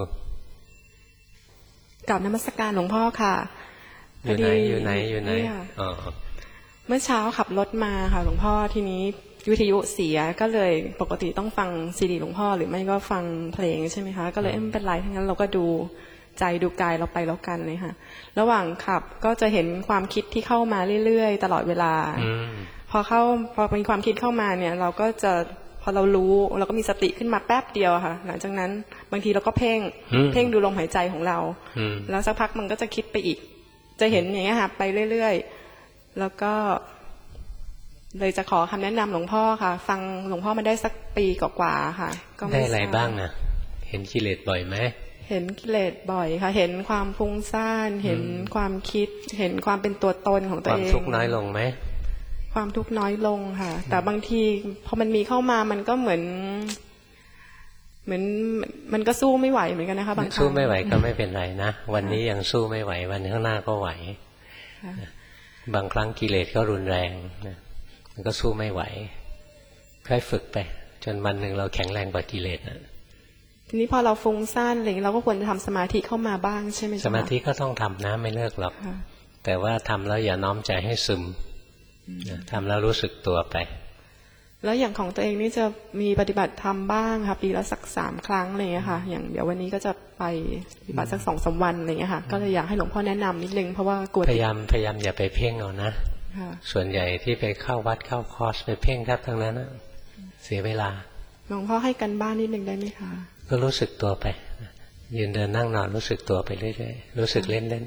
Speaker 23: อกราบนมัสการหลวงพ่อค่ะ
Speaker 1: อยู่ไหนอยู่ไหนอยู่ไหนอ๋อ
Speaker 23: เมื่อเช้าขับรถมาค่ะหลวงพ่อทีนี้วิทยุเสียก็เลยปกติต้องฟังซีดีหลวงพ่อหรือไม่ก็ฟังเพลงใช่ไหมคะก็เลยไม่เป็นไรทั้งนั้นเราก็ดูใจดูกายเราไปแล้วกันเลยค่ะระหว่างขับก็จะเห็นความคิดที่เข้ามาเรื่อยๆตลอดเวลาพอเข้าพอมีความคิดเข้ามาเนี่ยเราก็จะพอเรารู้เราก็มีสติขึ้นมาแป๊บเดียวค่ะหลังจากนั้นบางทีเราก็เพ่งเพ่งดูลมหายใจของเราแล้วสักพักมันก็จะคิดไปอีกจะเห็นอย่างเงี้ยค่ะไปเรื่อยๆแล้วก็เลยจะขอคำแนะนำหลวงพ่อค่ะฟังหลวงพ่อมาได้สักปีกว่าๆค่ะ
Speaker 1: ก็ได้อะไรบ้างนะเห็นกิเลสบ่อยไหม
Speaker 23: เห็นกิเลสบ่อยค่ะเห็นความฟุ้งซ่านเห็นความคิดเห็นความเป็นตัวตนของตัวเอง
Speaker 1: ความทุกข์น้อยลงไหม
Speaker 23: ความทุกข์น้อยลงค่ะแต่บางทีพอมันมีเข้ามามันก็เหมือนเหมือนมันก็สู้ไม่ไหวเหมือนกันนะคะบางครั้ง
Speaker 1: สู้ไม่ไหวก็ไม่เป็นไรนะวันนี้ยังสู้ไม่ไหววันข้างหน้าก็ไหวบางครั้งกิเลสก็รุนแรงนะมันก็สู้ไม่ไหวค่อยฝึกไปจนวันหนึ่งเราแข็งแรงกว่ากิเลสนะ
Speaker 23: ทีนี้พอเราฟุ้งซ่านอะไรอย่างนี้เราก็ควรจะทำสมาธิเข้ามาบ้างใช่ไหม
Speaker 1: สมาธิก็ต้องทำนะไม่เลิกหรอกแต่ว่าทำแล้วอย่าน้อมใจให้ซึมทำแล้วรู้สึกตัวไป
Speaker 23: แล้วอย่างของตัวเองนี่จะมีปฏิบัติธรรมบ้างค่ะปีละสักสามครั้งอะไรอย่างเงี้ยค่ะอย่างเดี๋ยววันนี้ก็จะไปปฏิบัติสักสองสามวันอะไรอย่างเงี้ยค่ะก็เลยอยากให้หลวงพ่อแนะนำนิดนึงเพราะว่ากลัว
Speaker 1: พยายามพยายามอย่าไปเพ่งเอานะส่วนใหญ่ที่ไปเข้าวัดเข้าคอร์สไปเพ่งแทบทั้งนั้นเสียเวลา
Speaker 23: หลวงพ่อให้กันบ้านนิดนึงได้ไหมคะ
Speaker 1: ก็รู้สึกตัวไปยืนเดินนั่งนอนรู้สึกตัวไปเรื่อยๆรู้สึกเล่น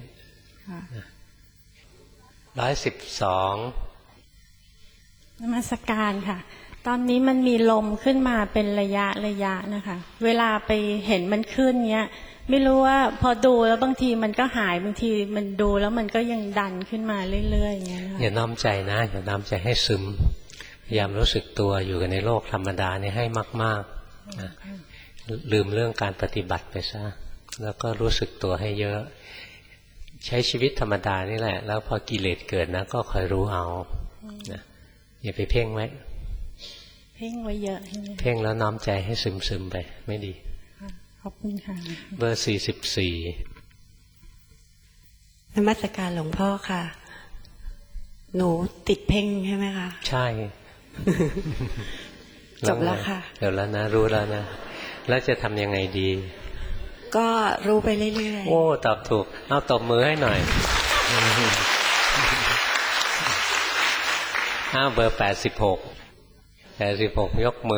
Speaker 1: ๆร้อยสิบสอง
Speaker 24: นมัสการค่ะตอนนี้มันมีลมขึ้นมาเป็นระยะระยะนะคะเวลาไปเห็นมันขึ้นเนี้ยไม่รู้ว่าพอดูแล้วบางทีมันก็หายบางทีมันดูแล้วมันก็ยังดันขึ้นมาเรื่อยๆอย่างเงี้ย
Speaker 1: อย่าน้อมใจนะอย่าน้อมใจให้ซึมพยายามรู้สึกตัวอยู่กันในโลกธรรมดาเนี่ยให้มากๆนะลืมเรื่องการปฏิบัติไปซะแล้วก็รู้สึกตัวให้เยอะใช้ชีวิตธรรมดานี่แหละแล้วพอกิเลสเกิดนะก็คอยรู้เอานะอย่าไปเพ่งไว้
Speaker 24: เพ่งไว้เยอะใช่ไหม
Speaker 1: เพ่งแล้วน้อมใจให้ซึมซึมไปไม่ดี
Speaker 24: ขอบคุณค่ะ
Speaker 1: เบอร์สี่สิบสี่
Speaker 25: นมัสการหลวงพ่อค่ะหนูติดเพ่งใช่ไหมคะ
Speaker 1: ใช่
Speaker 25: จบแล้วค่ะ
Speaker 1: เดี๋ยวแล้วนะรู้แล้วนะแล้วจะทำยังไงดี
Speaker 25: ก็รู้ไปเรื่อยๆ
Speaker 1: โอ้ตอบถูกเอาตบมือให้หน่อยอ้าวเบอร์แปดสิบหกแปดสิบหกยกมื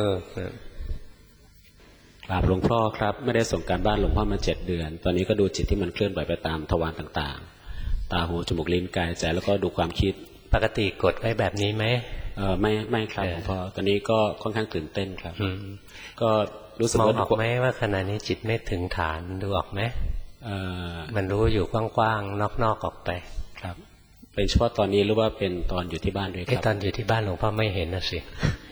Speaker 1: อกราบหลวงพ่อครับไม่ได้ส่งการบ้านหลวงพ่อมาเจ็ดเดือนตอนนี้ก็ดูจิตที่มันเคลื่อนไหวไปตามทวารต่างๆตาหูจมูกลิ้นกายใจแล้วก็ดูความคิดปกติกดไว้แบบนี้ไหมเออไม่ไม่ครับหลวงพ่อตอนนี้ก็ค่อนข้างตื่นเต้นครับก็รู้สึกว่ามองออกไหมว่าขณะนี้จิตไม่ถึงฐานดูออกไหมเออมันรู้อยู่กว้างๆนอกๆออกไปครับเป็นเฉพาะตอนนี้หรือว่าเป็นตอนอยู่ที่บ้านด้วยครับตอนอยู่ที่บ้านหลวงพ่อไม่เห็นนะสิ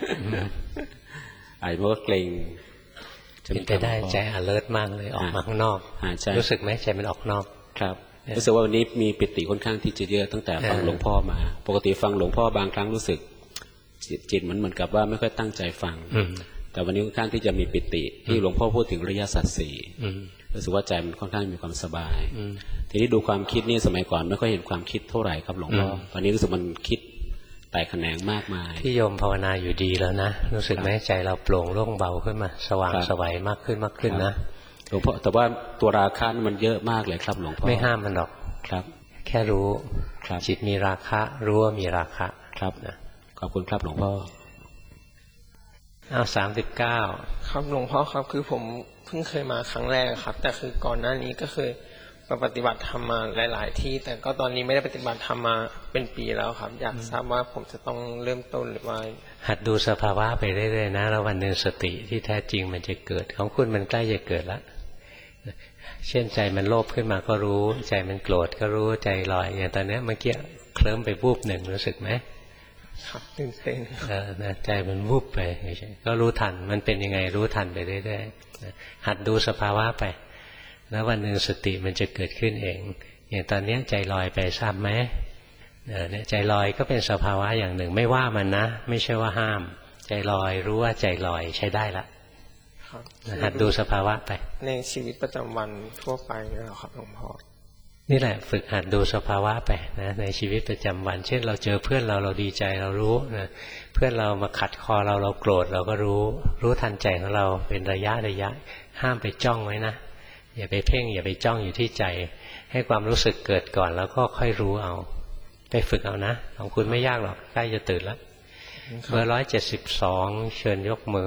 Speaker 1: ไอ้เมื่อเกรงเป็นไปได้ใจ alert มากเลยออกมาข้างนอกรู้สึกไหมใจมันออกนอกครับรู้สึกว่าวันนี้มีปิติค่อนข้างที่จะเยอะตั้งแต่ฟังหลวงพ่อมาปกติฟังหลวงพ่อบางครั้งรู้สึกจิตมันเหมือนกับว่าไม่ค่อยตั้งใจฟังแต่วันนี้ค่อนข้างที่จะมีปิติที่หลวงพ่อพูดถึงอริยสัจสี่รู้สึกว่าใจมันค่อนข้างมีความสบายทีนี้ดูความคิดนี่สมัยก่อนไม่ค่อยเห็นความคิดเท่าไหร่ครับหลวงพ่อตอนนี้รู้สึกมันคิดแตกแขนงมากมายที่โยมภาวนาอยู่ดีแล้วนะรู้สึกไหมใจเราโปร่งโล่งเบาขึ้นมาสว่างสวัยมากขึ้นมากขึ้นนะหลวงพ่อแต่ว่าตัวราคะมันเยอะมากเลยครับหลวงพ่อไม่ห้ามมันหรอกครับแค่รู้จิตมีราคะรู้ว่ามีราคะครับนะขอบคุณครับหลวงพ่ออ้าวสามสิบเก้า
Speaker 9: ครับหลวงพ่อครับคือผมเพิ่งเคยมาครั้งแรกครับแต่คือก่อนหน้านี้ก็เคยปฏิบัติธรรมมาหลายๆที่แต่ก็ตอนนี้ไม่ได้ปฏิบัติธรรมมาเป็นปีแล้วครับอยากทราบว่าผมจะต้องเริ่มต้นหรือว่าหัดดูสภาวะไปเรื่อยๆนะแล้ววันหนึ่งสติที่แท้จริงมันจะเกิดของคุณมันใกล้จะเกิดแล้วเช่นใจมันโลภขึ้นมาก็รู้ใจมันโกรธก็รู้ใจลอยอย่างตอนนี้เมื่อกี้เคลิ้มไปวูบหนึ่งรู้สึกไหมครับตื่นเต้นเออนะใจมันวูบไปก็รู้ทันมันเป็นยังไงรู้ทันไปเรื่อยๆหัดดูสภาวะไปแล้ววันหนึ่งสติมันจะเกิดขึ้นเองอย่างตอนนี้ใจลอยไปทราบไหมเนี่ยใจลอยก็เป็นสภาวะอย่างหนึ่งไม่ว่ามันนะไม่ใช่ว่าห้ามใจลอยรู้ว่าใจลอยใช้ได้ละหัดดูสภาวะไปในชีวิตประจำวันทั่วไปนี่แหละครับหลวงพ่อนี่แหละฝึกหัดดูสภาวะไปนะในชีวิตประจำวันเช่นเราเจอเพื่อนเราเราดีใจเรารู้นะเพื่อนเรามาขัดคอเราเราโกรธเราก็รู้รู้ทันใจของเราเป็นระยะระยะห้ามไปจ้องไว้นะอย่าไปเพ่งอย่าไปจ้องอยู่ที่ใจให้ความรู้สึกเกิดก่อนแล้วก็ค่อยรู้เอาไปฝึกเอานะของคุณไม่ยากหรอกใกล้จะตื่นแล้วเบอร์ร้อยเจ็ดสิบสองเชิญยกมือ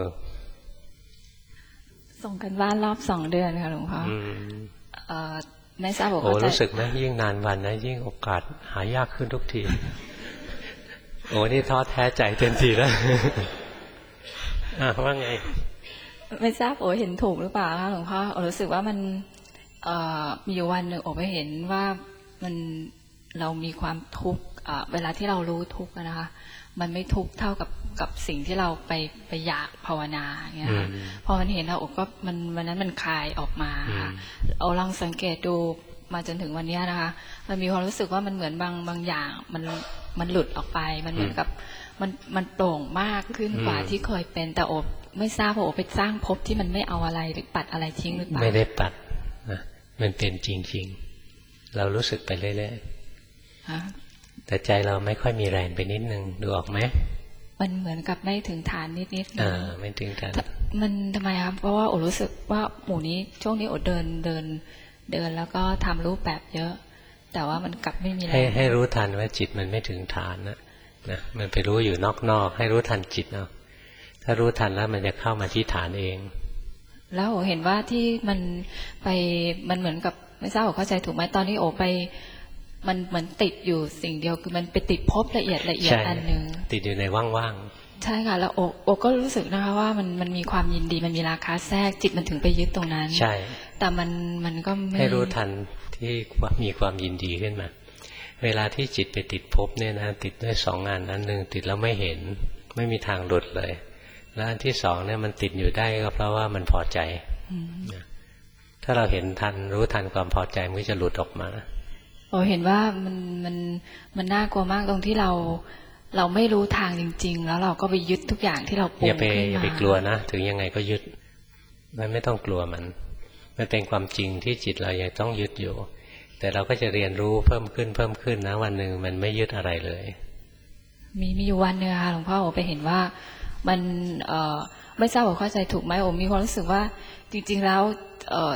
Speaker 24: ส่งกันบ้านรอบสองเดือนค่ะหลวงพ่อไม่ทราบบอกว่าโอ้
Speaker 1: รู้สึกไหมยิ่งนานวันนะยิ่งโอกาสหายากขึ้นทุกทีโอ้นี่ท้อแท้ใจเต็มทีแล้วว่าไง
Speaker 24: ไม่ทราบโอเห็นถูกหรือเปล่าคะหลวงพ่อโอรู้สึกว่ามันมีอยู่วันหนึ่งโอไปเห็นว่ามันเรามีความทุกข์เวลาที่เรารู้ทุกข์นะคะมันไม่ทุกข์เท่ากับกับสิ่งที่เราไปไปอยากภาวนาอย่างเงี้ยพอมันเห็นเราโอก็มันวันนั้นมันคลายออกมาค่ะเอาลองสังเกตดูมาจนถึงวันนี้นะคะมันมีความรู้สึกว่ามันเหมือนบางบางอย่างมันมันหลุดออกไปมันเหมือนกับมันมันโปร่งมากขึ้นกว่าที่เคยเป็นแต่โอไม่ทราบว่าโอไปสร้างภพที่มันไม่เอาอะไรหรือปัดอะไรทิ้งหรือเปล่า
Speaker 1: ไม่ได้ปัดนะมันเป็นจริงๆเรารู้สึกไปเรื่อยๆแต่ใจเราไม่ค่อยมีแรงไปนิดนึงดูออกไหม
Speaker 24: มันเหมือนกับไม่ถึงฐานนิดๆ
Speaker 1: อ่าไม่ถึงฐาน
Speaker 24: มันทำไมครับเพราะว่าโอรู้สึกว่าหมู่นี้ช่วงนี้โอเดินเดินเดินแล้วก็ทำรูปแบบเยอะแต่ว่ามันกลับไม่มีแรง
Speaker 1: ให้ให้รู้ทันว่าจิตมันไม่ถึงฐานนะนะมันไปรู้อยู่นอกๆให้รู้ทันจิตเอาถ้ารู้ทันแล้วมันจะเข้ามาที่ฐานเอง
Speaker 24: แล้วโอเห็นว่าที่มันไปมันเหมือนกับไม่ทราบโอเข้าใจถูกไหมตอนนี้โอไปมันเหมือนติดอยู่สิ่งเดียวคือมันไปติดภพละเอียดละเอียดอันนึง
Speaker 1: ติดอยู่ในว่าง
Speaker 24: ๆใช่ค่ะแล้วโอโอก็รู้สึกนะคะว่ามันมันมีความยินดีมันมีราคาแทรกจิตมันถึงไปยึดตรงนั้น
Speaker 1: ใช่
Speaker 24: แต่มันมันก็ไม่
Speaker 1: ให้รู้ทันที่มีความยินดีขึ้นมาเวลาที่จิตไปติดภพเนี่ยนะติดด้วยสองงานนั้นหนึ่งติดแล้วไม่เห็นไม่มีทางหลุดเลยแล้วอันที่สองเนี่ยมันติดอยู่ได้ก็เพราะว่ามันพอใจถ้าเราเห็นทันรู้ทันความพอใจมันจะหลุดออกมา
Speaker 24: โอ้เห็นว่ามันมันมันน่ากลัวมากตรงที่เราเราไม่รู้ทางจริงๆแล้วเราก็ไปยึดทุกอย่างที่เราปรุงขึ้นมา
Speaker 1: อย่าไปกลัวนะถึงยังไงก็ยึดมันไม่ต้องกลัวมันมันเป็นความจริงที่จิตเรายังต้องยึดอยู่แต่เราก็จะเรียนรู้เพิ่มขึ้นเพิ่มขึ้นนะวันหนึ่งมันไม่ยึดอะไรเลย
Speaker 24: มีมีอยู่วันนึงค่ะหลวงพ่อโอไปเห็นว่ามันเอ่อไม่ทราบว่าเข้าใจถูกไหมโอมีความรู้สึกว่าจริงๆแล้วเอ่อ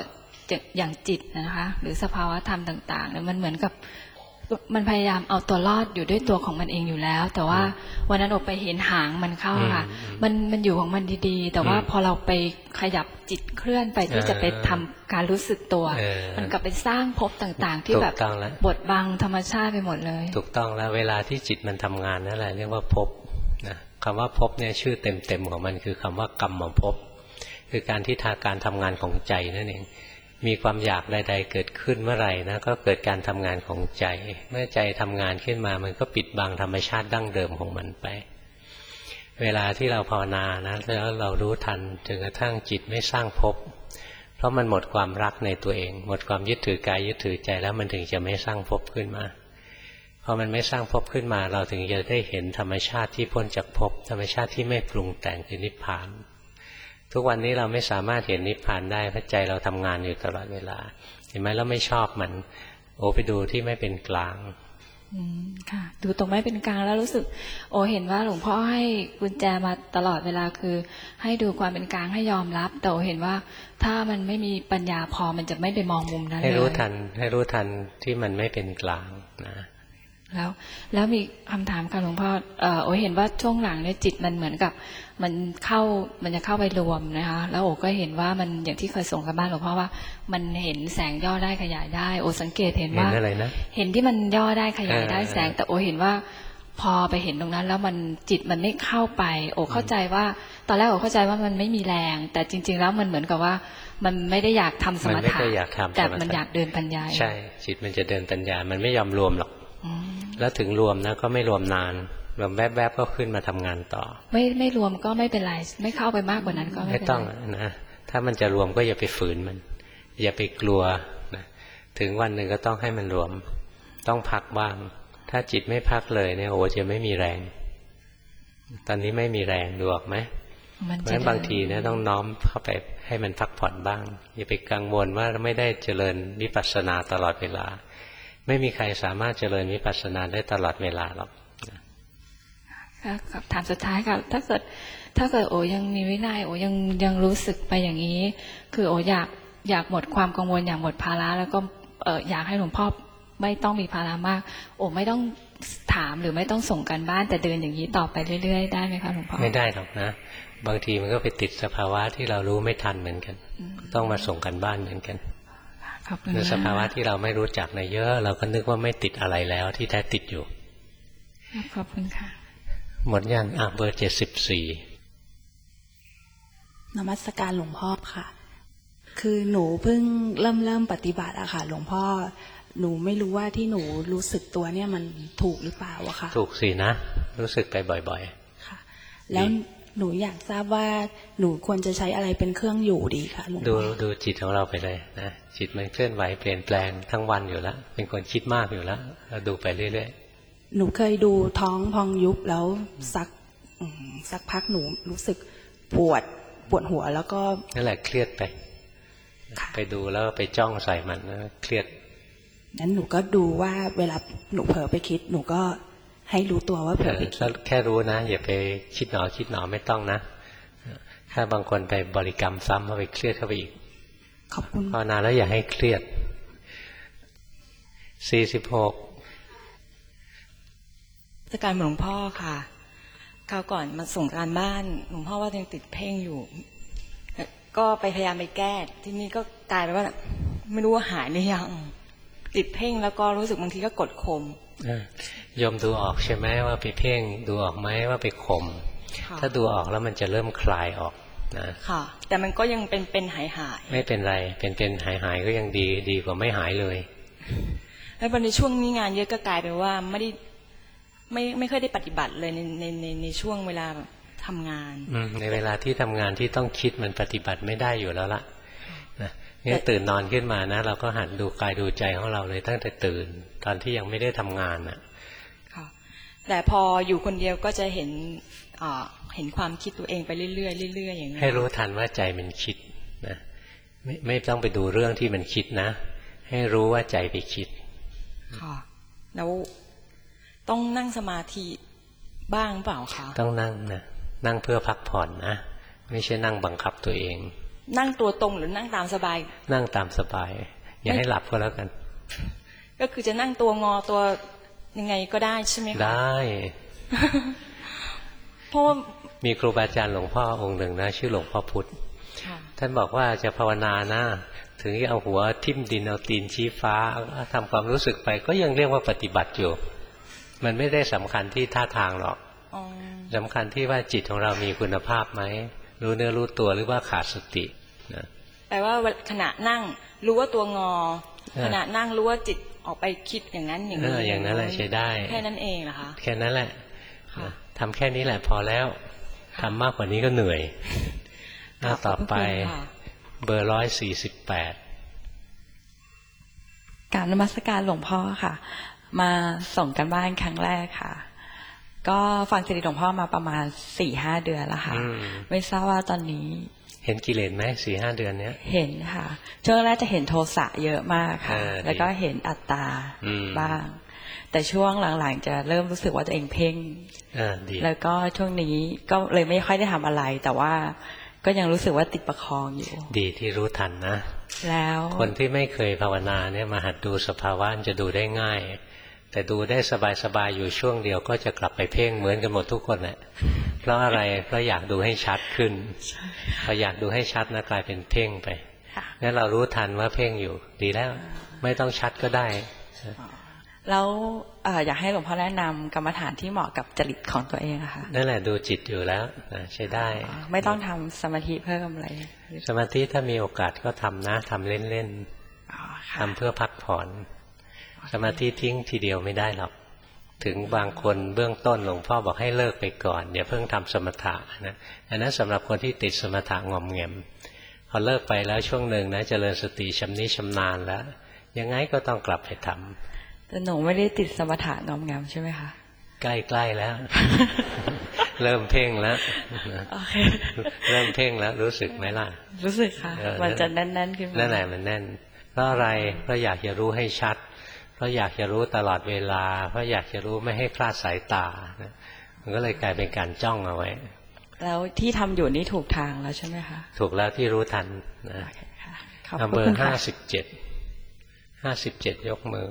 Speaker 12: อย่างจิตนะคะ หรือสภาวะธรรมต่างๆเนี่ยมันเหมือนกับมันพยายามเอาตัวรอดอยู่ด้วยตัวของมันเองอยู่แล้ว แต่ว่าวันนั้นออกไปเห็นหางมันเข้าค่ะมันมันอยู่ของมันดีๆแต่ว่าพอเราไปขยับจิตเคลื่อนไปที่จะไปทำการรู้สึกตัวมันกลับไปสร้างภพต่างๆที่แบบบดบังธรรมชาติไปหมดเลย
Speaker 1: ถูกต้องแล้วเวลาที่จิตมันทำงานนั่นแหละเรียกว่าภพนะคำว่าภพเนี่ยชื่อเต็มๆของมันคือคำว่ากรรมภพคือการที่ทาการทำงานของใจนั่นเองมีความอยากใดๆเกิดขึ้นเมื่อไหร่นะก็เกิดการทำงานของใจเมื่อใจทำงานขึ้นมามันก็ปิดบังธรรมชาติดั้งเดิมของมันไปเวลาที่เราภาวนานะแล้วเรารู้ทันจนกระทั่งจิตไม่สร้างภพเพราะมันหมดความรักในตัวเองหมดความยึดถือกายยึดถือใจแล้วมันถึงจะไม่สร้างภพขึ้นมาพอมันไม่สร้างภพขึ้นมาเราถึงจะได้เห็นธรรมชาติที่พ้นจากภพธรรมชาติที่ไม่ปรุงแต่งคือนิพพานทุกวันนี้เราไม่สามารถเห็นนิพพานได้เพราะใจเราทำงานอยู่ตลอดเวลาเห็นไหมเราไม่ชอบมันโอ้ไปดูที่ไม่เป็นกลาง
Speaker 12: อืมค่ะดูตรงไม่เป็นกลางแล้วรู้สึกโอ้เห็นว่าหลวงพ่อให้กุญแจมาตลอดเวลาคือให้ดูความเป็นกลางให้ยอมรับแต่โอ้เห็นว่าถ้ามันไม่มีปัญญาพอมันจะไม่ไปมองมุมนั้นเลยให้
Speaker 1: รู้ทันให้รู้ทันที่มันไม่เป็นกลางนะ
Speaker 12: แล้วแล้วมีคำถามค่ะหลวงพ่อเอ่อโอ้เห็นว่าช่วงหลังเนี่ยจิตมันเหมือนกับมันเข้ามันจะเข้าไปรวมนะคะแล้วโอ้ก็เห็นว่ามันอย่างที่เคยส่งกับบ้านหลวงพ่อว่ามันเห็นแสงย่อได้ขยายได้โอ้สังเกตเห็นว่าเห็นอะไรนะเห็นที่มันย่อได้ขยายได้แสงแต่โอ้เห็นว่าพอไปเห็นตรงนั้นแล้วมันจิตมันไม่เข้าไปโอ้เข้าใจว่าตอนแรกโอ้เข้าใจว่ามันไม่มีแรงแต่จริงๆแล้วมันเหมือนกับว่ามันไม่ได้อยากทำสมถะแต่มันอยากเดินปัญญา
Speaker 1: ใช่จิตมันจะเดินปัญญามันไม่ยอมรวมหรอกแล้วถึงรวมนะก็ไม่รวมนานรวมแวบๆก็ขึ้นมาทำงานต่อ
Speaker 12: ไม่ไม่รวมก็ไม่เป็นไรไม่เข้าไปมากกว่านั้นก็ไม่
Speaker 1: ไม่ต้องนะถ้ามันจะรวมก็อย่าไปฝืนมันอย่าไปกลัวนะถึงวันหนึ่งก็ต้องให้มันรวมต้องพักบ้างถ้าจิตไม่พักเลยเนี่ยโอ้จะไม่มีแรงตอนนี้ไม่มีแรงดูออกไหมเพราะฉะนั้นบางทีเนี่ยต้องน้อมเข้าไปให้มันพักผ่อนบ้างอย่าไปกังวลว่าไม่ได้เจริญวิปัสสนาตลอดเวลาไม่มีใครสามารถเจริญวิปัสสนาได้ตลอดเวลาหรอก
Speaker 12: ครับถามสุดท้ายค่ะถ้าเกิดถ้าเกิดโอยังมีวินัยโอยังยังรู้สึกไปอย่างนี้คือโออยากอยากหมดความกังวลอยากหมดภาระแล้วก็เอออยากให้หลวงพ่อไม่ต้องมีภาระมากโอไม่ต้องถามหรือไม่ต้องส่งกันบ้านแต่เดินอย่างนี้ต่อไปเรื่อยๆได้ไหมคะหลวงพ่อ
Speaker 1: ไม่ได้หรอกนะบางทีมันก็ไปติดสภาวะที่เรารู้ไม่ทันเหมือนกันต้องมาส่งกันบ้านเหมือนกันคือสภาวะที่เราไม่รู้จักในเยอะเราก็นึกว่าไม่ติดอะไรแล้วที่แท้ติดอยู่
Speaker 12: ขอบคุณค่ะ
Speaker 1: หมดยังอ่ะเบอร์เจ็ดสิบสี่
Speaker 2: นมัสการหลวงพ่อค่ะคือหนูเพิ่งเริ่มเริ่มปฏิบัติอะค่ะหลวงพ่อหนูไม่รู้ว่าที่หนูรู้สึกตัวเนี่ยมันถูกหรือเปล่าอะค่ะ
Speaker 1: ถูกสินะรู้สึกไปบ่อย
Speaker 2: ๆค่ะแล้วหนูอยากทราบว่าหนูควรจะใช้อะไรเป็นเครื่องอยู่ดีคะหลวงพ่อ
Speaker 1: ดูดูจิตของเราไปเลยนะจิตมันเคลื่อนไหวเปลี่ยนแปลงทั้งวันอยู่แล้วเป็นคนคิดมากอยู่แล้วเราดูไปเรื่อย
Speaker 2: ๆหนูเคยดูท้องพองยุบแล้วสักสักพักหนูรู้สึกปวดปวดหัวแล้วก็
Speaker 1: นั่นแหละเครียดไปไปดูแล้วไปจ้องใส่มันเครียด
Speaker 2: นั้นหนูก็ดูว่าเวลาหนูเผลอไปคิดหนูก็ให้รู้ตัวว่าเผลอไปคิด
Speaker 1: แค่รู้นะอย่าไปคิดหนอคิดหนอไม่ต้องนะถ้าบางคนไปบริกรรมซ้ำเข้าไปเครียดเข้าไปอีก
Speaker 2: ขอบคุณ
Speaker 1: ภาวนาแล้วอย่าให้เครียดสี่สิบหก
Speaker 16: สการหลวงพ่อค่ะคราวก่อนมาส่งการบ้านหลวงพ่อว่ายังติดเพ่งอยู่ก็ไปพยายามไปแก้ที่นี่ก็กลายไปว่าไม่รู้ว่าหายหรือยังติดเพ่งแล้วก็รู้สึกบางทีก็กดข่ม
Speaker 1: ยมดูออกใช่ไหมว่าไปเพ่งดูออกไหมว่าไปข่มถ้าดูออกแล้วมันจะเริ่มคลายออกนะ
Speaker 16: ค่ะแต่มันก็ยังเป็นเป็นหายหาย
Speaker 1: ไม่เป็นไรเป็นเป็นหายหายก็ยังดีดีกว่าไม่หายเลย
Speaker 16: แล้วในช่วงนี้งานเยอะก็กลายไปว่าไม่ได้ไม่ไม่ค่อยได้ปฏิบัติเลยในในในในช่วงเวลาทำงาน
Speaker 1: ในเวลาที่ทำงานที่ต้องคิดมันปฏิบัติไม่ได้อยู่แล้วล่ะนะนี่ตื่นนอนขึ้นมานะเราก็หัดดูกายดูใจของเราเลยตั้งแต่ตื่นตอนที่ยังไม่ได้ทำงานน่ะ
Speaker 16: ค่ะแต่พออยู่คนเดียวก็จะเห็นอ่าเห็นความคิดตัวเองไปเรื่อยๆเรื่อยๆอย่างนี้
Speaker 1: ให้รู้ทันว่าใจมันคิดนะไม่ไม่ต้องไปดูเรื่องที่มันคิดนะให้รู้ว่าใจไปคิด
Speaker 16: ค่ะแล้วต้องนั่งสมาธิบ้างเปล่าคะ
Speaker 1: ต้องนั่งนะนั่งเพื่อพักผ่อนนะไม่ใช่นั่งบังคับตัวเอง
Speaker 16: นั่งตัวตรงหรือนั่งตามสบาย
Speaker 1: นั่งตามสบายอย่าให้หลับก็แล้วกัน
Speaker 16: ก็คือจะนั่งตัวงอตัวยังไงก็ได้ใช่ไหมคะ
Speaker 1: ได้
Speaker 16: เพราะ
Speaker 1: มีครูบาอาจารย์หลวงพ่อองค์หนึ่งนะชื่อหลวงพ่อพุธท่านบอกว่าจะภาวนานะถึงเอาหัวทิ่มดินเอาตีนชี้ฟ้าทำความรู้สึกไปก็ยังเรียกว่าปฏิบัติอยู่มันไม่ได้สำคัญที่ท่าทางหรอกสำคัญที่ว่าจิตของเรามีคุณภาพไหมรู้เนื้อรู้ตัวหรือว่าขาดสตินะ
Speaker 16: แปลว่าขณะนั่งรู้ว่าตัวงอขณะนั่งรู้ว่าจิตออกไปคิดอย่างนั้นอย่างนี้
Speaker 1: อย่างนั้นแหละใช้ได้
Speaker 16: แค่นั้นเองเหรอคะ
Speaker 1: แค่นั้นแหละทำแค่นี้แหละพอแล้วทำมากกว่านี้ก็เหนื่อยหน้าต่อไปเบอร์ร้อยสี่สิบแปด
Speaker 3: การนมัสการหลวงพ่อค่ะมาส่งกันบ้านครั้งแรกค่ะก็ฟังซีดีหลวงพ่อมาประมาณสี่ห้าเดือนแล้วค่ะไม่ทราบว่าตอนนี้
Speaker 1: เห็นกิเลสไหมสี่ห้าเดือนเนี้ย
Speaker 3: เห็นค่ะช่วงแรกจะเห็นโทสะเยอะมากค่ะแล้วก็เห็นอัตตาบ้างแต่ช่วงหลังๆจะเริ่มรู้สึกว่าตัวเองเพ่งแล้วก็ช่วงนี้ก็เลยไม่ค่อยได้ทำอะไรแต่ว่าก็ยังรู้สึกว่าติดประคองอยู่
Speaker 1: ดีที่รู้ทันนะ
Speaker 3: แล้ว
Speaker 1: คนที่ไม่เคยภาวนาเนี่ยมาหัดดูสภาวะจะดูได้ง่ายแต่ดูได้สบายๆอยู่ช่วงเดียวก็จะกลับไปเพ่งเหมือนกันหมดทุกคนแหละเพราะอะไรเพราะอยากดูให้ชัดขึ้นพออยากดูให้ชัดนะกลายเป็นเพ่งไปงั้นเรารู้ทันว่าเพ่งอยู่ดีแล้วไม่ต้องชัดก็ได้
Speaker 3: แล้วอยากให้หลวงพ่อแนะนำกรรมฐานที่เหมาะกับจริตของตัวเองค่ะ
Speaker 1: นั่นแหละดูจิตอยู่แล้วใช้ได้
Speaker 3: ไม่ต้องทำสมาธิเพิ่มอะไร
Speaker 1: สมาธิถ้ามีโอกาสก็ทำนะทำเล่นๆทำเพื่อพักผ่อนสมาธิทิ้งทีเดียวไม่ได้หรอกถึงบางคนเบื้องต้นหลวงพ่อบอกให้เลิกไปก่อนอย่าเพิ่งทำสมถะนะอันนั้นสำหรับคนที่ติดสมถะงอมแงมพอเลิกไปแล้วช่วงหนึ่งนะเจริญสติชำนิชำนาญแล้วยังไงก็ต้องกลับไปทำ
Speaker 3: แต่หนูไม่ได้ติดสมถะงอมแงมใช่ไหมคะ
Speaker 1: ใกล้ๆแล้ว เริ่มเพ่งแล้วเริ่มเพ่งแล้วรู้สึกไหมล่ะ
Speaker 3: รู้สึกค่ะมันจะแน่นๆขึ้น
Speaker 1: นั่นแหละมันแน่นเพราะอะไรเพราะอยากจะรู้ให้ชัดเพราะอยากจะรู้ตลอดเวลาเพราะอยากจะรู้ไม่ให้คลาดสายตานะมันก็เลยกลายเป็นการจ้องเอาไว้
Speaker 3: แล้วที่ทำอยู่นี่ถูกทางแล้วใช่ไหมคะ
Speaker 1: ถูกแล้วที่รู้ทันนะเบอร์ห้าสิบเจ็ดห้าสิบเจ็ดยกมือ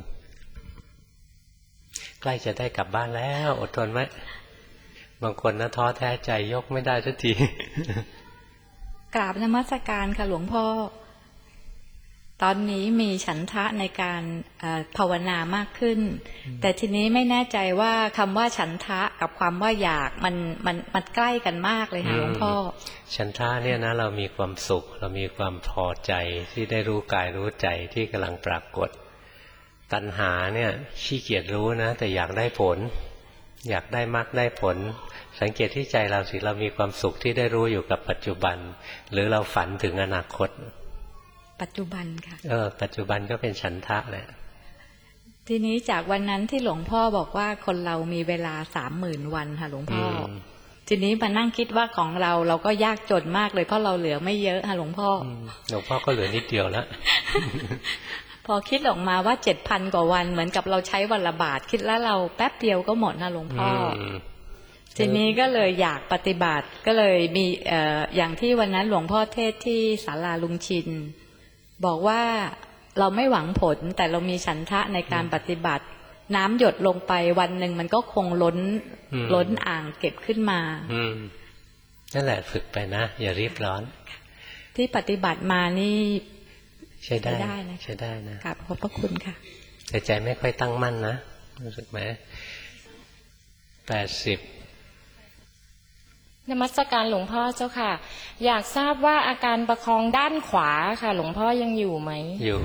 Speaker 1: ใกล้จะได้กลับบ้านแล้วอดทนไว้บางคนนะท้อแท้ใจยกไม่ได้สักที
Speaker 4: กราบนมัสการค่ะหลวงพ่อตอนนี้มีฉันทะในการภาวนามากขึ้นแต่ทีนี้ไม่แน่ใจว่าคำว่าฉันทะกับความว่าอยากมันมันมันใกล้กันมากเลยค่ะหลวงพ่อ
Speaker 1: ฉันทะเนี่ยนะเรามีความสุขเรามีความพอใจที่ได้รู้กายรู้ใจที่กำลังปรากฏตัณหาเนี่ยขี้เกียจรู้นะแต่อยากได้ผลอยากได้มรรคได้ผลสังเกตที่ใจเราสิเรามีความสุขที่ได้รู้อยู่กับปัจจุบันหรือเราฝันถึงอนาคต
Speaker 4: ปัจจุบันค่ะ
Speaker 1: เออปัจจุบันก็เป็นฉันทะแหละ
Speaker 4: ทีนี้จากวันนั้นที่หลวงพ่อบอกว่าคนเรามีเวลาสามหมื่นวันค่ะหลวงพ่อทีนี้มานั่งคิดว่าของเราเราก็ยากจนมากเลยเพราะเราเหลือไม่เยอะค่ะหลวงพ่อ
Speaker 1: หลวงพ่อก็เหลือนิดเดียวแล้ว
Speaker 4: พอคิดออกมาว่าเจ็ดพันกว่าวันเหมือนกับเราใช้วันละบาทคิดแล้วเราแป๊บเดียวก็หมดนะหลวงพ่อทีนี้ก็เลยอยากปฏิบัติก็เลยมีเอ่ออย่างที่วันนั้นหลวงพ่อเทศที่ศาลาลุงชินบอกว่าเราไม่หวังผลแต่เรามีฉันทะในการปฏิบัติน้ำหยดลงไปวันหนึ่งมันก็คงล้นล้นอ่างเก็บขึ้นมา
Speaker 1: นั่นแหละฝึกไปนะอย่ารีบร้อน
Speaker 4: ที่ปฏิบัติมานี่
Speaker 1: ใช้ได้ใช้ได้นะ
Speaker 4: กราบขอบพระคุณค่ะ
Speaker 1: แต่ใจไม่ค่อยตั้งมั่นนะรู้สึกไหมแปดสิบ
Speaker 5: นมัสการหลวงพ่อเจ้าค่ะอยากทราบว่าอาการประคองด้านขวาค่ะหลวงพ่อยังอยู่ไหม
Speaker 1: อยู่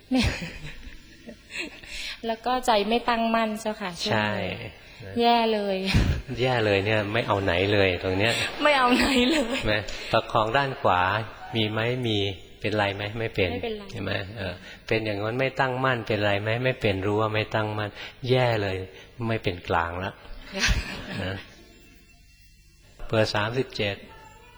Speaker 5: แล้วก็ใจไม่ตั้งมั่นเจ้าค่ะ
Speaker 1: ใช่
Speaker 5: แย่เลย
Speaker 1: แย่เลยเนี่ยไม่เอาไหนเลยตรงเนี้ย
Speaker 5: ไม่เอาไหนเลย
Speaker 1: ไหมประคองด้านขวามีไหมมีเป็นไรไหมไม่เป็นใช่ไหมเออเป็นอย่างนั้นไม่ตั้งมั่นเป็นไรไหมไม่เป็นรู้ว่าไม่ตั้งมั่นแย่เลยไม่เป็นกลางแล้วนะเบอร์สามสิบเจ็ด